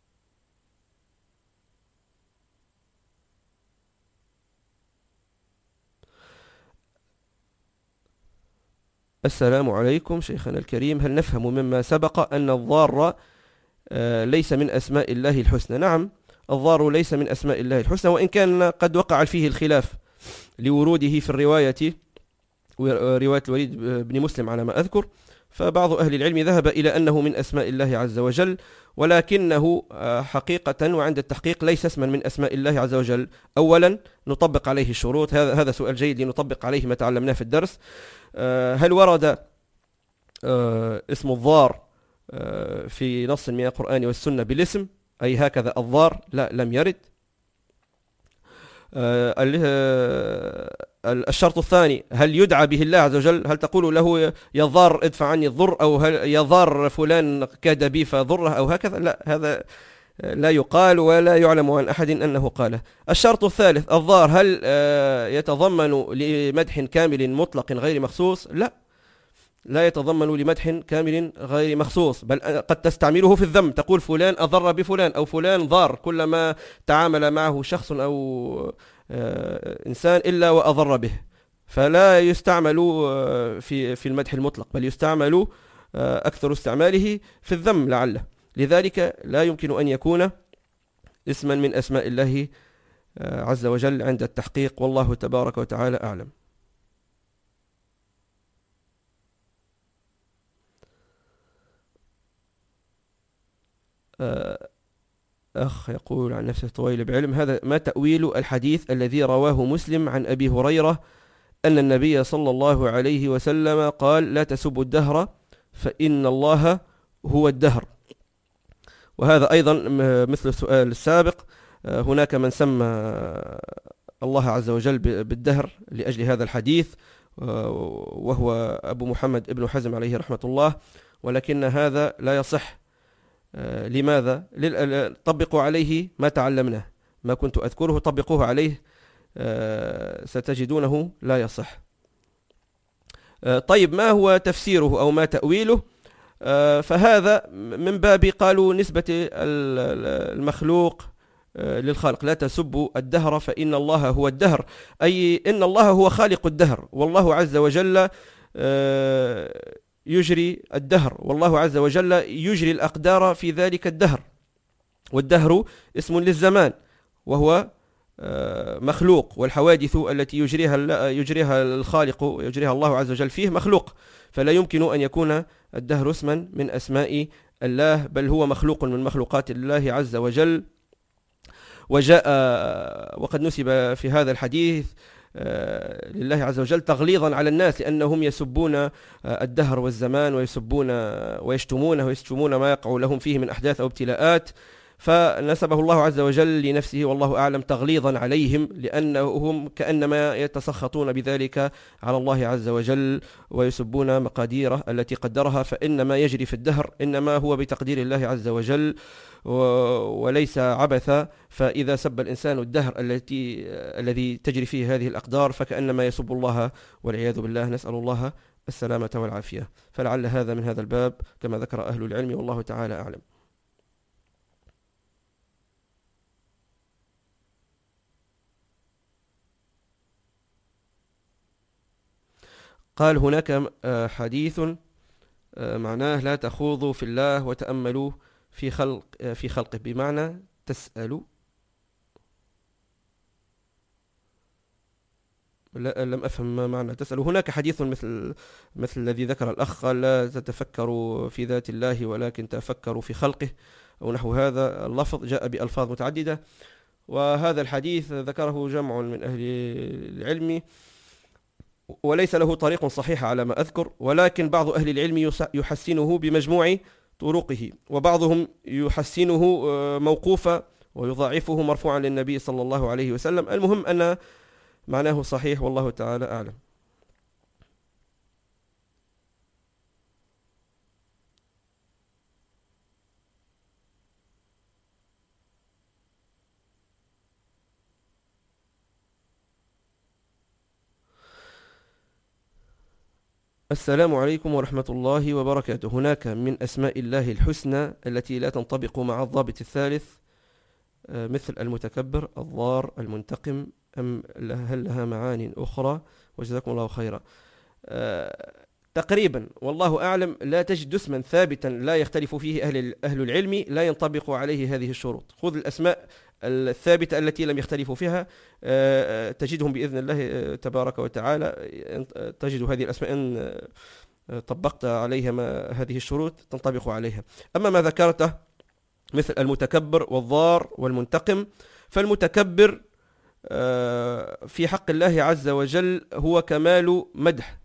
Speaker 1: السلام عليكم شيخنا الكريم، هل نفهم مما سبق أن الضار ليس من أسماء الله الحسنى؟ نعم، الضار ليس من أسماء الله الحسنى، وإن كان قد وقع فيه الخلاف لوروده في رواية الوليد بن مسلم على ما أذكر. فبعض أهل العلم ذهب إلى أنه من أسماء الله عز وجل، ولكنه حقيقة وعند التحقيق ليس اسما من أسماء الله عز وجل. أولا نطبق عليه الشروط، هذا سؤال جيد لنطبق عليه ما تعلمناه في الدرس. هل ورد اسم الضار في نص من القرآن والسنة بالاسم، أي هكذا الضار؟ لا، لم يرد. الشرط الثاني، هل يدعى به الله عز وجل؟ هل تقول له يا ضار ادفع عني الضر، أو هل يا ضار فلان كاد بي فضره، أو هكذا؟ لا، هذا لا يقال ولا يعلم عن أحد أنه قاله. الشرط الثالث، الضار هل يتضمن لمدح كامل مطلق غير مخصوص؟ لا يتضمن لمدح كامل غير مخصوص، بل قد تستعمله في الذم، تقول فلان أضر بفلان، أو فلان ضار، كلما تعامل معه شخص أو إنسان إلا وأضر به، فلا يستعمل في المدح المطلق، بل يستعمل أكثر استعماله في الذم لعله. لذلك لا يمكن أن يكون اسما من أسماء الله عز وجل عند التحقيق، والله تبارك وتعالى أعلم. أخ يقول عن نفسه طويل بعلم، هذا ما تأويل الحديث الذي رواه مسلم عن أبي هريرة أن النبي صلى الله عليه وسلم قال لا تسبوا الدهر فإن الله هو الدهر؟ وهذا أيضا مثل السؤال السابق، هناك من سمى الله عز وجل بالدهر لأجل هذا الحديث، وهو أبو محمد ابن حزم عليه رحمة الله، ولكن هذا لا يصح. لماذا؟ طبقوا عليه ما تعلمناه، ما كنت أذكره طبقوه عليه، ستجدونه لا يصح. طيب، ما هو تفسيره أو ما تأويله؟ فهذا من باب قالوا نسبة المخلوق للخالق، لا تسبوا الدهر فإن الله هو الدهر، أي إن الله هو خالق الدهر، والله عز وجل يجري الدهر، والله عز وجل يجري الأقدار في ذلك الدهر، والدهر اسم للزمان، وهو مخلوق، والحوادث التي يجريها الخالق يجريها الله عز وجل فيه مخلوق، فلا يمكن أن يكون الدهر اسما من أسماء الله، بل هو مخلوق من مخلوقات الله عز وجل. وجاء وقد نسب في هذا الحديث لله عز وجل تغليظا على الناس، لأنهم يسبون الدهر والزمان ويشتمون ما يقع لهم فيه من أحداث أو ابتلاءات، فنسبه الله عز وجل لنفسه والله أعلم تغليظا عليهم، لأنهم كأنما يتسخطون بذلك على الله عز وجل ويسبون مقاديره التي قدرها، فإن ما يجري في الدهر إنما هو بتقدير الله عز وجل وليس عبثا. فإذا سب الإنسان الدهر الذي تجري فيه هذه الأقدار فكأنما يسب الله والعياذ بالله، نسأل الله السلامة والعافية. فلعل هذا من هذا الباب كما ذكر أهل العلم، والله تعالى أعلم. قال هناك حديث معناه لا تخوضوا في الله وتأملوا في خلقه، بمعنى تسألوا، لم أفهم ما معنى تسأل. هناك حديث مثل الذي ذكر الأخ: لا تتفكروا في ذات الله ولكن تفكروا في خلقه، أو نحو هذا اللفظ، جاء بألفاظ متعددة. وهذا الحديث ذكره جمع من أهل العلم، وليس له طريق صحيح على ما أذكر، ولكن بعض أهل العلم يحسنه بمجموع طرقه، وبعضهم يحسنه موقوفا ويضاعفه مرفوعا للنبي صلى الله عليه وسلم. المهم أن معناه صحيح، والله تعالى أعلم. السلام عليكم ورحمة الله وبركاته. هناك من أسماء الله الحسنى التي لا تنطبق مع الضابط الثالث، مثل المتكبر، الضار، المنتقم، أم هل لها معان أخرى؟ وجزاكم الله خيرا. تقريبا والله أعلم لا تجد اسما ثابتا لا يختلف فيه أهل العلم لا ينطبق عليه هذه الشروط. خذ الأسماء الثابتة التي لم يختلفوا فيها، تجدهم بإذن الله تبارك وتعالى، تجد هذه الأسماء إن طبقت عليها هذه الشروط تنطبق عليها. أما ما ذكرته مثل المتكبر والضار والمنتقم، فالمتكبر في حق الله عز وجل هو كمال مدح،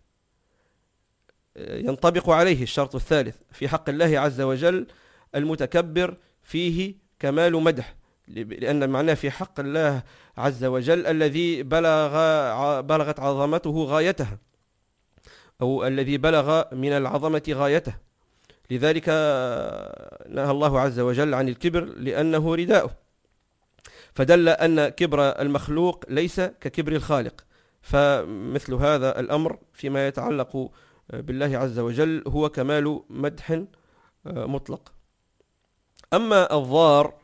Speaker 1: ينطبق عليه الشرط الثالث. في حق الله عز وجل المتكبر فيه كمال مدح، لأن معناه في حق الله عز وجل الذي بلغت عظمته غايتها، أو الذي بلغ من العظمة غايته. لذلك نهى الله عز وجل عن الكبر لأنه رداؤه، فدل أن كبر المخلوق ليس ككبر الخالق. فمثل هذا الأمر فيما يتعلق بالله عز وجل هو كمال مدح مطلق. أما الضار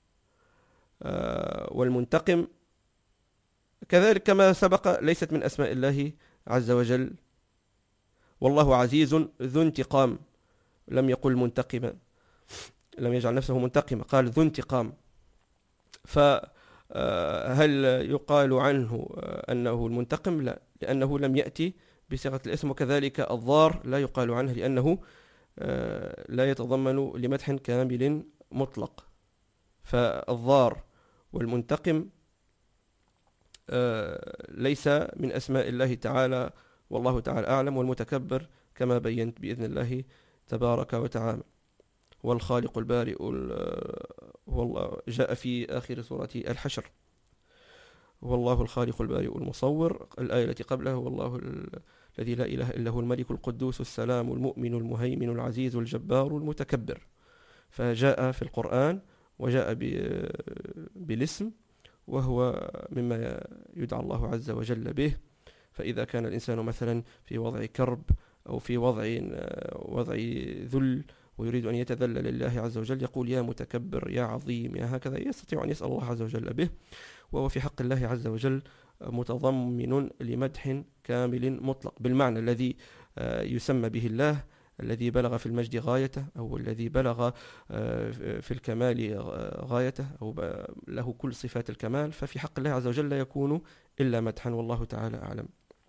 Speaker 1: والمنتقم كذلك كما سبق ليست من أسماء الله عز وجل، والله عزيز ذو انتقام، لم يقل منتقما، لم يجعل نفسه منتقما، قال ذو انتقام. فهل يقال عنه أنه المنتقم؟ لا، لأنه لم يأتي بصيغة الاسم. وكذلك الضار لا يقال عنه لأنه لا يتضمن لمدح كامل مطلق. فالضار والمنتقم ليس من أسماء الله تعالى، والله تعالى أعلم. والمتكبر كما بينت بإذن الله تبارك وتعالى والخالق البارئ، والله جاء في آخر سورة الحشر: والله الخالق البارئ المصور. الآية التي قبلها: والله الذي لا إله إلا هو الملك القدوس السلام المؤمن المهيمن العزيز الجبار المتكبر. فجاء في القرآن وجاء بالاسم، وهو مما يدعى الله عز وجل به. فإذا كان الإنسان مثلا في وضع كرب أو في وضع ذل ويريد أن يتذلل لله عز وجل، يقول: يا متكبر، يا عظيم، يا هكذا، يستطيع أن يسأل الله عز وجل به. وهو في حق الله عز وجل متضمن لمدح كامل مطلق، بالمعنى الذي يسمى به الله، الذي بلغ في المجد غايته، أو الذي بلغ في الكمال غايته، أو له كل صفات الكمال. ففي حق الله عز وجل لا يكون إلا مدحا، والله تعالى أعلم.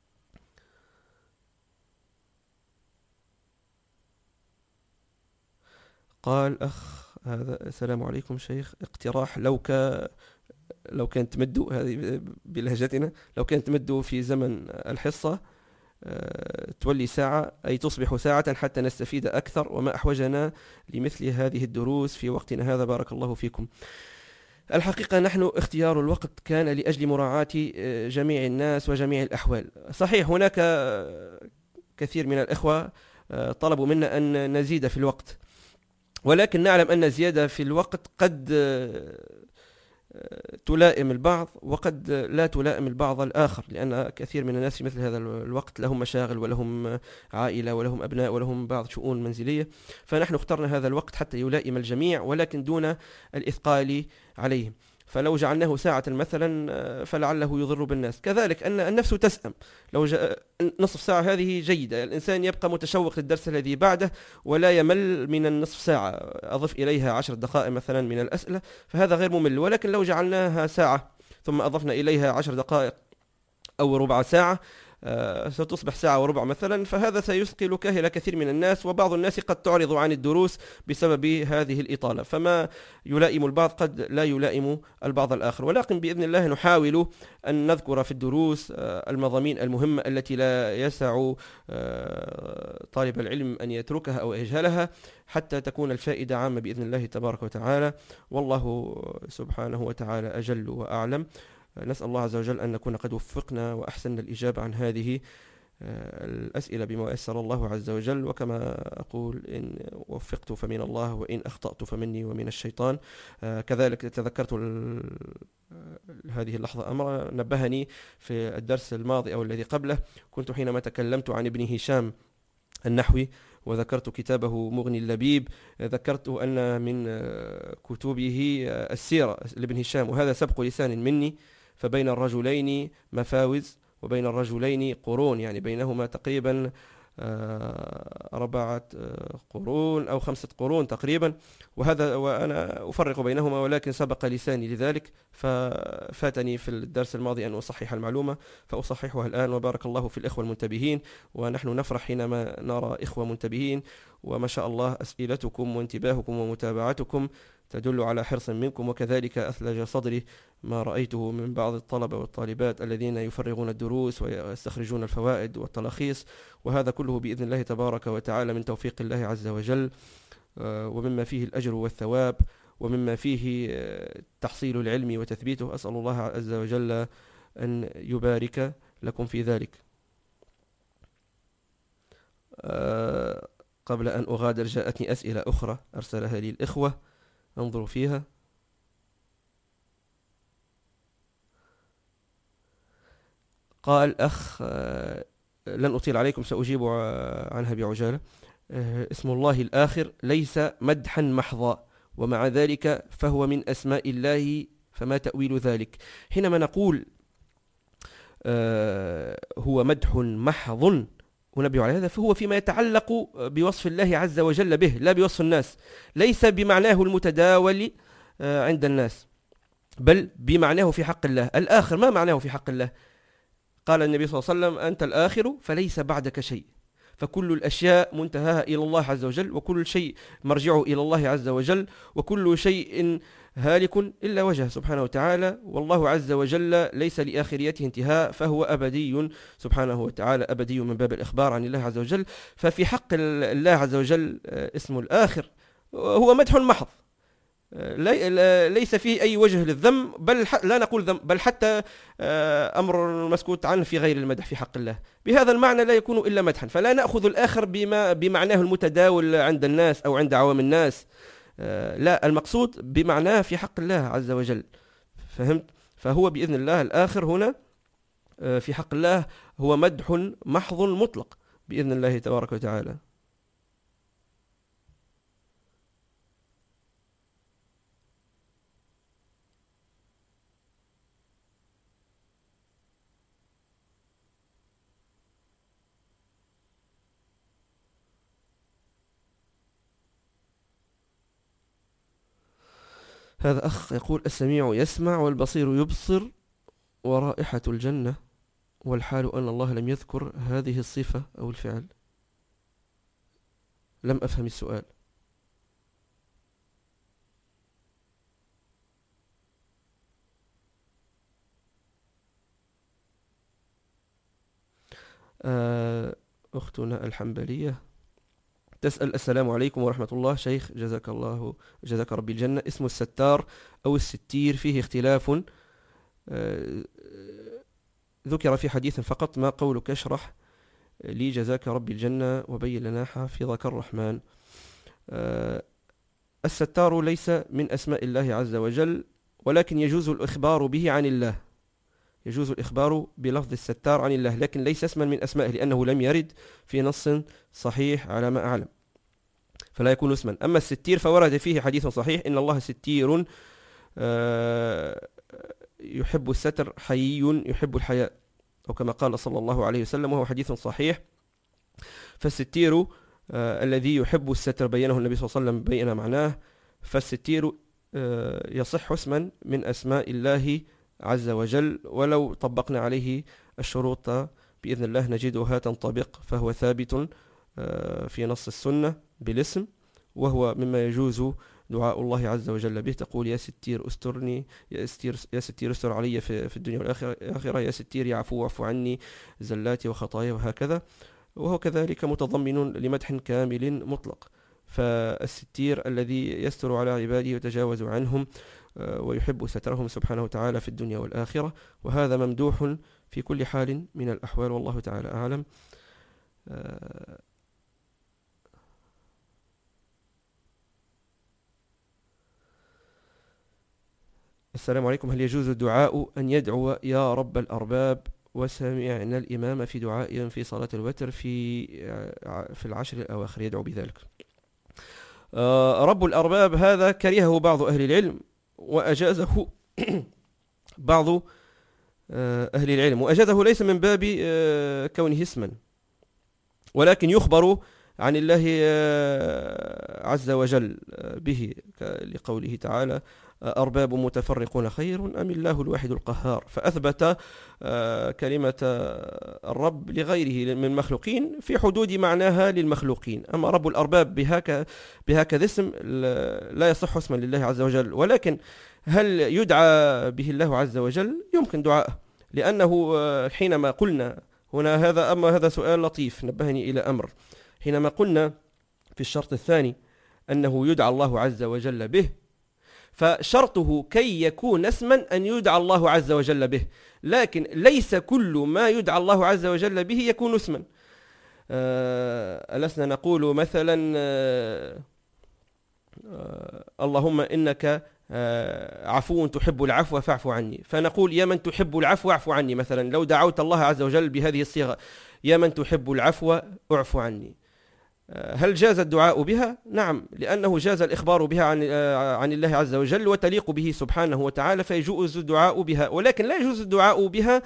Speaker 1: قال أخ هذا: السلام عليكم شيخ، اقتراح لو كانت تمدوا هذه بلهجتنا، لو كانت تمدوا في زمن الحصة تولي ساعة، أي تصبح ساعة حتى نستفيد أكثر، وما أحوجنا لمثل هذه الدروس في وقتنا هذا، بارك الله فيكم. الحقيقة نحن اختيار الوقت كان لأجل مراعاة جميع الناس وجميع الأحوال. صحيح هناك كثير من الإخوة طلبوا منا أن نزيد في الوقت، ولكن نعلم أن الزيادة في الوقت قد تلائم البعض وقد لا تلائم البعض الآخر، لأن كثير من الناس في مثل هذا الوقت لهم مشاغل ولهم عائلة ولهم أبناء ولهم بعض شؤون منزلية. فنحن اخترنا هذا الوقت حتى يلائم الجميع ولكن دون الإثقال عليهم. فلو جعلناه ساعة مثلا فلعله يضر بالناس. كذلك أن النفس تسأم، لو نصف ساعة هذه جيدة، الإنسان يبقى متشوق للدرس الذي بعده ولا يمل من النصف ساعة، أضف إليها 10 دقائق مثلا من الأسئلة، فهذا غير ممل. ولكن لو جعلناها ساعة ثم أضفنا إليها 10 دقائق أو ربع ساعة، ستصبح ساعة وربع مثلا، فهذا سيثقل كاهل كثير من الناس، وبعض الناس قد تعرض عن الدروس بسبب هذه الإطالة، فما يلائم البعض قد لا يلائم البعض الآخر. ولكن بإذن الله نحاول أن نذكر في الدروس المضامين المهمة التي لا يسع طالب العلم أن يتركها أو يجهلها، حتى تكون الفائدة عامة بإذن الله تبارك وتعالى، والله سبحانه وتعالى أجل وأعلم. نسأل الله عز وجل أن نكون قد وفقنا وأحسن الإجابة عن هذه الأسئلة بما يسر الله عز وجل. وكما أقول إن وفقت فمن الله، وإن أخطأت فمني ومن الشيطان. كذلك تذكرت هذه اللحظة أمر نبهني في الدرس الماضي أو الذي قبله، كنت حينما تكلمت عن ابن هشام النحوي وذكرت كتابه مغني اللبيب، ذكرت أن من كتبه السيرة لابن هشام، وهذا سبق لسان مني، فبين الرجلين مفاوز وبين الرجلين قرون، يعني بينهما تقريبا 4 قرون أو 5 قرون تقريبا، وهذا وأنا أفرق بينهما، ولكن سبق لساني لذلك ففاتني في الدرس الماضي أن أصحح المعلومة، فأصححها الآن. وبارك الله في الإخوة المنتبهين، ونحن نفرح حينما نرى إخوة منتبهين، وما شاء الله أسئلتكم وانتباهكم ومتابعتكم تدل على حرص منكم. وكذلك أثلج صدري ما رأيته من بعض الطلبة والطالبات الذين يفرغون الدروس ويستخرجون الفوائد والتلخيص، وهذا كله بإذن الله تبارك وتعالى من توفيق الله عز وجل، ومما فيه الأجر والثواب، ومما فيه تحصيل العلم وتثبيته. أسأل الله عز وجل أن يبارك لكم في ذلك. قبل أن أغادر جاءتني أسئلة أخرى أرسلها لي الإخوة، انظروا فيها. قال أخ، لن أطيل عليكم سأجيب عنها بعجالة. اسم الله الآخر ليس مدحا محضا، ومع ذلك فهو من أسماء الله، فما تأويل ذلك؟ حينما نقول هو مدح محض ونبي على هذا، فهو فيما يتعلق بوصف الله عز وجل به، لا بوصف الناس، ليس بمعناه المتداول عند الناس، بل بمعناه في حق الله. الآخر ما معناه في حق الله؟ قال النبي صلى الله عليه وسلم: أنت الآخر فليس بعدك شيء، فكل الأشياء منتهاها إلى الله عز وجل، وكل شيء مرجعه إلى الله عز وجل، وكل شيء هالك إلا وجهه سبحانه وتعالى، والله عز وجل ليس لآخريته انتهاء، فهو أبدي سبحانه وتعالى، أبدي من باب الإخبار عن الله عز وجل. ففي حق الله عز وجل اسم الآخر هو مدح محض، ليس فيه أي وجه للذم، بل لا نقول ذم، بل حتى أمر مسكوت عنه في غير المدح في حق الله. بهذا المعنى لا يكون إلا مدحا، فلا نأخذ الآخر بمعناه المتداول عند الناس أو عند عوام الناس، لا، المقصود بمعناه في حق الله عز وجل. فهمت؟ فهو بإذن الله الآخر هنا في حق الله هو مدح محض مطلق بإذن الله تبارك وتعالى. هذا أخ يقول: السميع يسمع والبصير يبصر ورائحة الجنة، والحال أن الله لم يذكر هذه الصفة أو الفعل. لم أفهم السؤال. أختنا الحنبلية تسأل: السلام عليكم ورحمة الله شيخ، جزاك ربي الجنة، اسم الستار أو الستير فيه اختلاف، ذكر في حديث فقط، ما قولك؟ اشرح لي جزاك ربي الجنة وبين لنا حافظك الرحمن. الستار ليس من أسماء الله عز وجل، ولكن يجوز الإخبار به عن الله، يجوز الإخبار بلفظ الستار عن الله، لكن ليس اسما من أسمائه، لأنه لم يرد في نص صحيح على ما أعلم، فلا يكون اسما. أما الستير فورد فيه حديث صحيح: إن الله ستير يحب الستر حيي يحب الحياء، أو كما قال صلى الله عليه وسلم، وهو حديث صحيح. فالستير الذي يحب الستر بينه النبي صلى الله عليه وسلم، بين معناه، فالستير يصح اسما من أسماء الله عز وجل، ولو طبقنا عليه الشروط بإذن الله نجدها تنطبق، فهو ثابت في نص السنة بالاسم، وهو مما يجوز دعاء الله عز وجل به. تقول يا ستير استرني، يا ستير استر علي في الدنيا والآخرة، يا ستير يعفو واعف عني زلاتي وخطايا، وهكذا. وهو كذلك متضمن لمدح كامل مطلق، فالستير الذي يستر على عباده ويتجاوز عنهم ويحب سترهم سبحانه وتعالى في الدنيا والآخرة، وهذا ممدوح في كل حال من الأحوال، والله تعالى أعلم. السلام عليكم، هل يجوز الدعاء أن يدعو يا رب الأرباب وسمعنا الإمام في دعاء في صلاة الوتر في العشر الأواخر يدعو بذلك؟ رب الأرباب هذا كرهه بعض أهل العلم وأجازه بعض أهل العلم، وأجازه ليس من باب كونه اسما، ولكن يخبر عن الله عز وجل به، لقوله تعالى أرباب متفرقون خير أم الله الواحد القهار، فأثبت كلمة الرب لغيره من المخلوقين في حدود معناها للمخلوقين. أما رب الأرباب بهكذا اسم لا يصح اسما لله عز وجل، ولكن هل يدعى به الله عز وجل؟ يمكن دعاءه، لأنه حينما قلنا هنا هذا سؤال لطيف نبهني إلى أمر. حينما قلنا في الشرط الثاني أنه يدعى الله عز وجل به، فشرطه كي يكون اسما أن يدعى الله عز وجل به، لكن ليس كل ما يدعى الله عز وجل به يكون اسما. ألسنا نقول مثلا اللهم إنك عفو تحب العفو فاعف عني، فنقول يا من تحب العفو اعف عني. مثلا لو دعوت الله عز وجل بهذه الصيغة يا من تحب العفو اعف عني، هل جاز الدعاء بها؟ نعم، لأنه جاز الإخبار بها عن الله عز وجل وتليق به سبحانه وتعالى، فيجوز الدعاء بها، ولكن لا يجوز الدعاء بها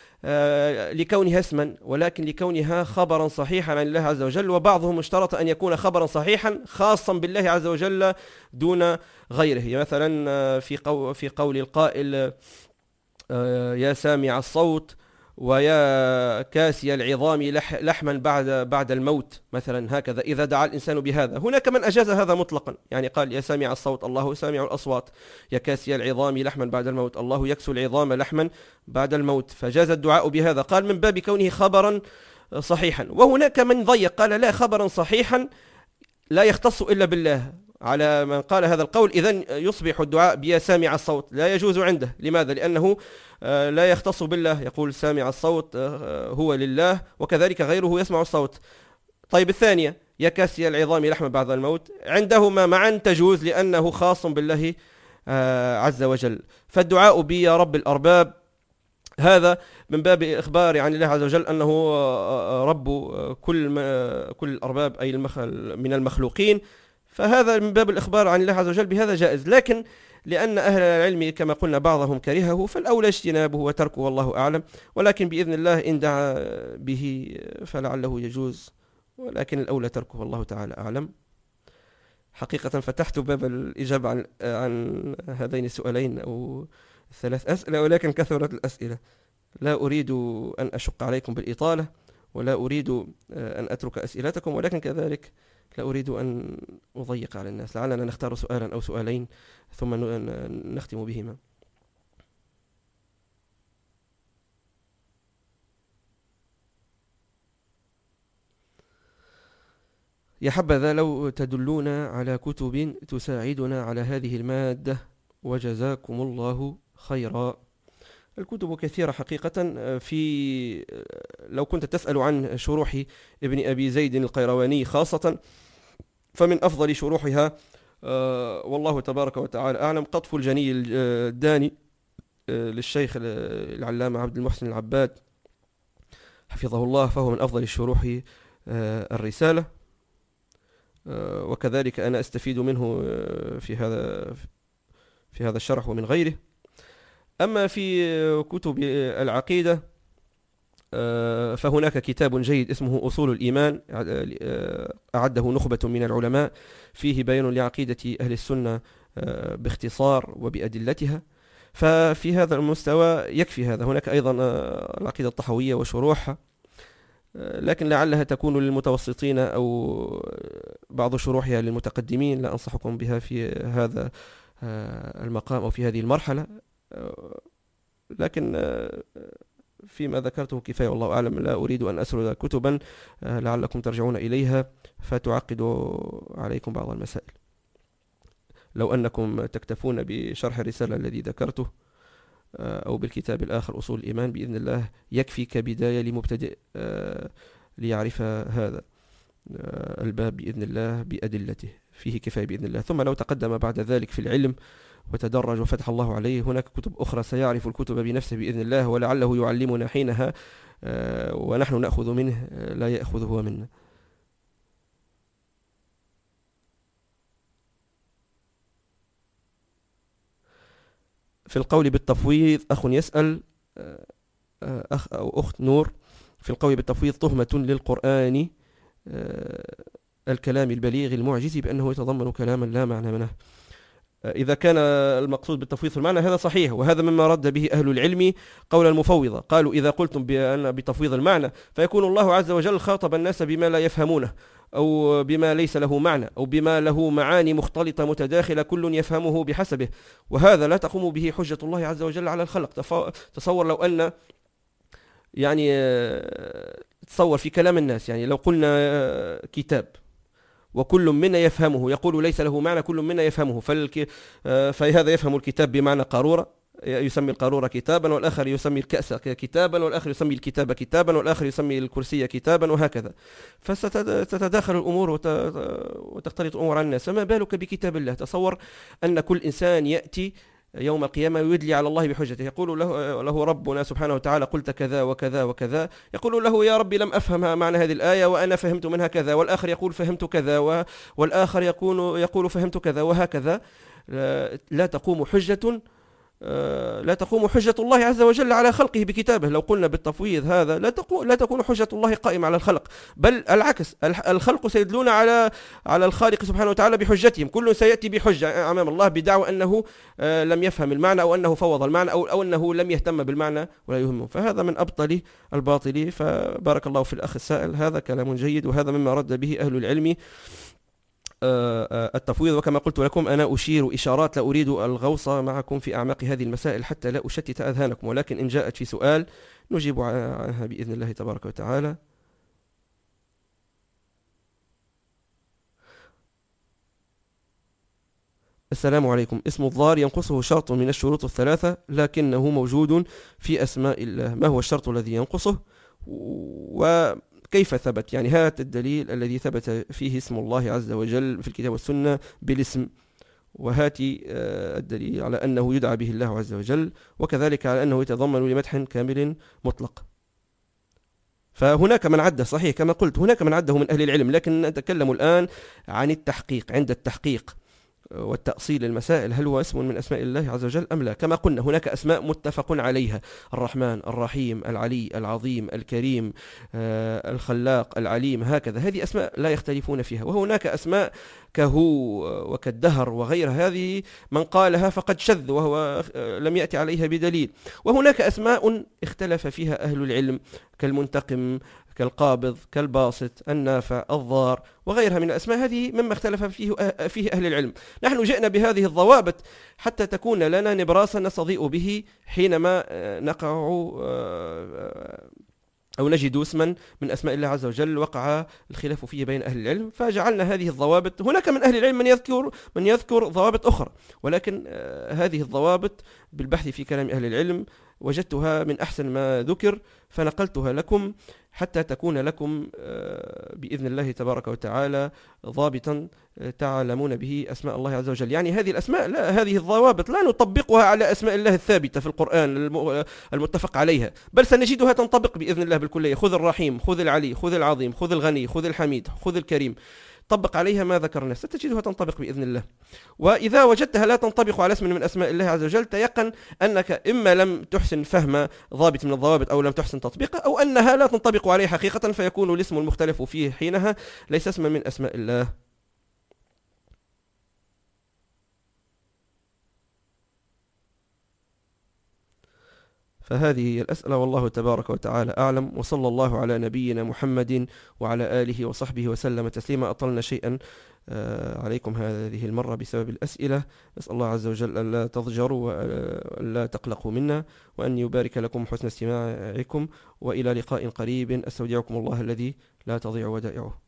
Speaker 1: لكونها اسما، ولكن لكونها خبرا صحيحا عن الله عز وجل. وبعضهم اشترط أن يكون خبرا صحيحا خاصا بالله عز وجل دون غيره، مثلا في قول القائل يا سامع الصوت ويا كاسي العظام لحما بعد الموت، مثلا هكذا إذا دعا الإنسان بهذا. هناك من أجاز هذا مطلقا، يعني قال يا سامع الصوت الله سامع الأصوات، يا كاسي العظام لحما بعد الموت الله يكسو العظام لحما بعد الموت، فجاز الدعاء بهذا، قال من باب كونه خبرا صحيحا. وهناك من ضيق قال لا، خبرا صحيحا لا يختص إلا بالله، على من قال هذا القول إذن يصبح الدعاء بيا سامع الصوت لا يجوز عنده. لماذا؟ لأنه لا يختص بالله، يقول سامع الصوت هو لله، وكذلك غيره يسمع الصوت. طيب الثانية يا كاسي العظام لحم بعد الموت، عندهما معا تجوز لأنه خاص بالله عز وجل. فالدعاء بيا رب الأرباب هذا من باب إخبار عن الله عز وجل أنه رب كل الأرباب أي من المخلوقين، فهذا من باب الإخبار عن الله عز وجل بهذا جائز. لكن لأن أهل العلم كما قلنا بعضهم كرهه فالأولى اجتنابه وتركه والله أعلم، ولكن بإذن الله إن دعا به فلعله يجوز، ولكن الأولى تركه والله تعالى أعلم. حقيقة فتحت باب الإجابة عن هذين السؤالين أو 3 أسئلة، ولكن كثرت الأسئلة، لا أريد أن أشق عليكم بالإطالة، ولا أريد أن أترك أسئلتكم، ولكن كذلك لا أريد أن أضيق على الناس. لعلنا نختار سؤالا أو سؤالين ثم نختم بهما. يا حبذا لو تدلونا على كتب تساعدنا على هذه المادة وجزاكم الله خيرا. الكتب كثيرة حقيقة، لو كنت تسأل عن شروح ابن أبي زيد القيرواني خاصة فمن أفضل شروحها والله تبارك وتعالى أعلم قطف الجني الداني للشيخ العلامة عبد المحسن العباد حفظه الله، فهو من أفضل الشروح الرسالة، وكذلك أنا أستفيد منه في هذا الشرح ومن غيره. أما في كتب العقيدة فهناك كتاب جيد اسمه أصول الإيمان، أعده نخبة من العلماء، فيه بيان لعقيدة أهل السنة باختصار وبأدلتها. ففي هذا المستوى يكفي هذا. هناك أيضا العقيدة الطحوية وشروحها، لكن لعلها تكون للمتوسطين أو بعض شروحها للمتقدمين، لا أنصحكم بها في هذا المقام أو في هذه المرحلة. لكن فيما ذكرته كفاية والله أعلم. لا أريد أن أسرد كتبا لعلكم ترجعون إليها فتعقدوا عليكم بعض المسائل. لو أنكم تكتفون بشرح الرسالة الذي ذكرته أو بالكتاب الآخر أصول الإيمان بإذن الله يكفي كبداية لمبتدئ ليعرف هذا الباب بإذن الله بأدلته، فيه كفاية بإذن الله. ثم لو تقدم بعد ذلك في العلم وتدرج وفتح الله عليه، هناك كتب أخرى سيعرف الكتب بنفسه بإذن الله، ولعله يعلمنا حينها ونحن نأخذ منه لا يأخذ هو منا. في القول بالتفويض أخ يسأل، أخ أو أخت نور، في القول بالتفويض تهمة للقرآن الكلام البليغ المعجز بأنه يتضمن كلاما لا معنى منه. إذا كان المقصود بالتفويض في المعنى هذا صحيح، وهذا مما رد به أهل العلم قول المفوضة. قالوا إذا قلتم بأن بتفويض المعنى فيكون الله عز وجل خاطب الناس بما لا يفهمونه، أو بما ليس له معنى، أو بما له معاني مختلطة متداخلة كل يفهمه بحسبه، وهذا لا تقوم به حجة الله عز وجل على الخلق. تصور لو أن يعني تصور في كلام الناس، يعني لو قلنا كتاب وكل منا يفهمه، يقول ليس له معنى، كل منا يفهمه، فهذا يفهم الكتاب بمعنى قارورة، يسمي القارورة كتابا، والآخر يسمي الكأس كتابا، والآخر يسمي الكتاب كتابا، والآخر يسمي الكرسي كتابا، وهكذا. فستتداخل الأمور وتختلط الأمور على الناس، فما بالك بكتاب الله؟ تصور أن كل إنسان يأتي يوم القيامة ويدلي على الله بحجته، يقول له ربنا سبحانه وتعالى قلت كذا وكذا وكذا، يقول له يا ربي لم أفهم معنى هذه الآية وأنا فهمت منها كذا، والآخر يقول فهمت كذا، والآخر يقول فهمت كذا، وهكذا. لا تقوم حجة الله عز وجل على خلقه بكتابه. لو قلنا بالتفويض هذا لا تكون حجة الله قائمة على الخلق، بل العكس، الخلق سيدلون على الخالق سبحانه وتعالى بحجتهم. كل سيأتي بحجة أمام الله بدعوى أنه لم يفهم المعنى، أو أنه فوض المعنى، أو أنه لم يهتم بالمعنى ولا يهمه. فهذا من أبطل الباطل. فبارك الله في الأخ السائل، هذا كلام جيد، وهذا مما رد به أهل العلم التفويض. وكما قلت لكم أنا أشير إشارات، لا أريد الغوص معكم في أعماق هذه المسائل حتى لا أشتت أذهانكم، ولكن إن جاءت في سؤال نجيب عنها بإذن الله تبارك وتعالى. السلام عليكم. اسم الضار ينقصه شرط من الشروط الثلاثة لكنه موجود في أسماء الله، ما هو الشرط الذي ينقصه وكيف ثبت؟ يعني هات الدليل الذي ثبت فيه اسم الله عز وجل في الكتاب والسنة بالاسم، وهاتي الدليل على أنه يدعى به الله عز وجل، وكذلك على أنه يتضمن لمدح كامل مطلق. فهناك من عده، صحيح كما قلت هناك من عده من أهل العلم، لكن نتكلم الآن عن التحقيق. عند التحقيق والتأصيل المسائل، هل هو اسم من أسماء الله عز وجل أم لا؟ كما قلنا هناك أسماء متفق عليها: الرحمن، الرحيم، العلي، العظيم، الكريم، الخلاق، العليم، هكذا. هذه أسماء لا يختلفون فيها. وهناك أسماء كهو وكالدهر وغيرها، هذه من قالها فقد شذ وهو لم يأتي عليها بدليل. وهناك أسماء اختلف فيها أهل العلم كالمنتقم، كالقابض، كالباسط، النافع، الضار، وغيرها من الأسماء. هذه مما اختلف فيه أهل العلم. نحن جئنا بهذه الضوابط حتى تكون لنا نبراسا نستضيء به حينما نقع أو نجد اسما من أسماء الله عز وجل وقع الخلاف فيه بين أهل العلم، فجعلنا هذه الضوابط. هناك من أهل العلم من يذكر ضوابط أخرى، ولكن هذه الضوابط بالبحث في كلام أهل العلم وجدتها من أحسن ما ذكر، فنقلتها لكم حتى تكون لكم بإذن الله تبارك وتعالى ضابطا تعلمون به أسماء الله عز وجل. يعني هذه الأسماء، لا، هذه الضوابط لا نطبقها على أسماء الله الثابتة في القرآن المتفق عليها، بل سنجدها تنطبق بإذن الله بالكلية. خذ الرحيم، خذ العلي، خذ العظيم، خذ الغني، خذ الحميد، خذ الكريم، طبق عليها ما ذكرنا ستجدها تنطبق بإذن الله. وإذا وجدتها لا تنطبق على اسم من أسماء الله عز وجل، تيقن أنك إما لم تحسن فهم ضابط من الضوابط، أو لم تحسن تطبيقه، أو أنها لا تنطبق عليه حقيقة، فيكون الاسم المختلف فيه حينها ليس اسما من أسماء الله. فهذه هي الأسئلة، والله تبارك وتعالى أعلم، وصلى الله على نبينا محمد وعلى آله وصحبه وسلم تسليما. أطلنا شيئا عليكم هذه المرة بسبب الأسئلة. نسأل الله عز وجل ألا تضجروا وألا تقلقوا منا، وأن يبارك لكم حسن استماعكم، وإلى لقاء قريب. أستودعكم الله الذي لا تضيع ودائعه.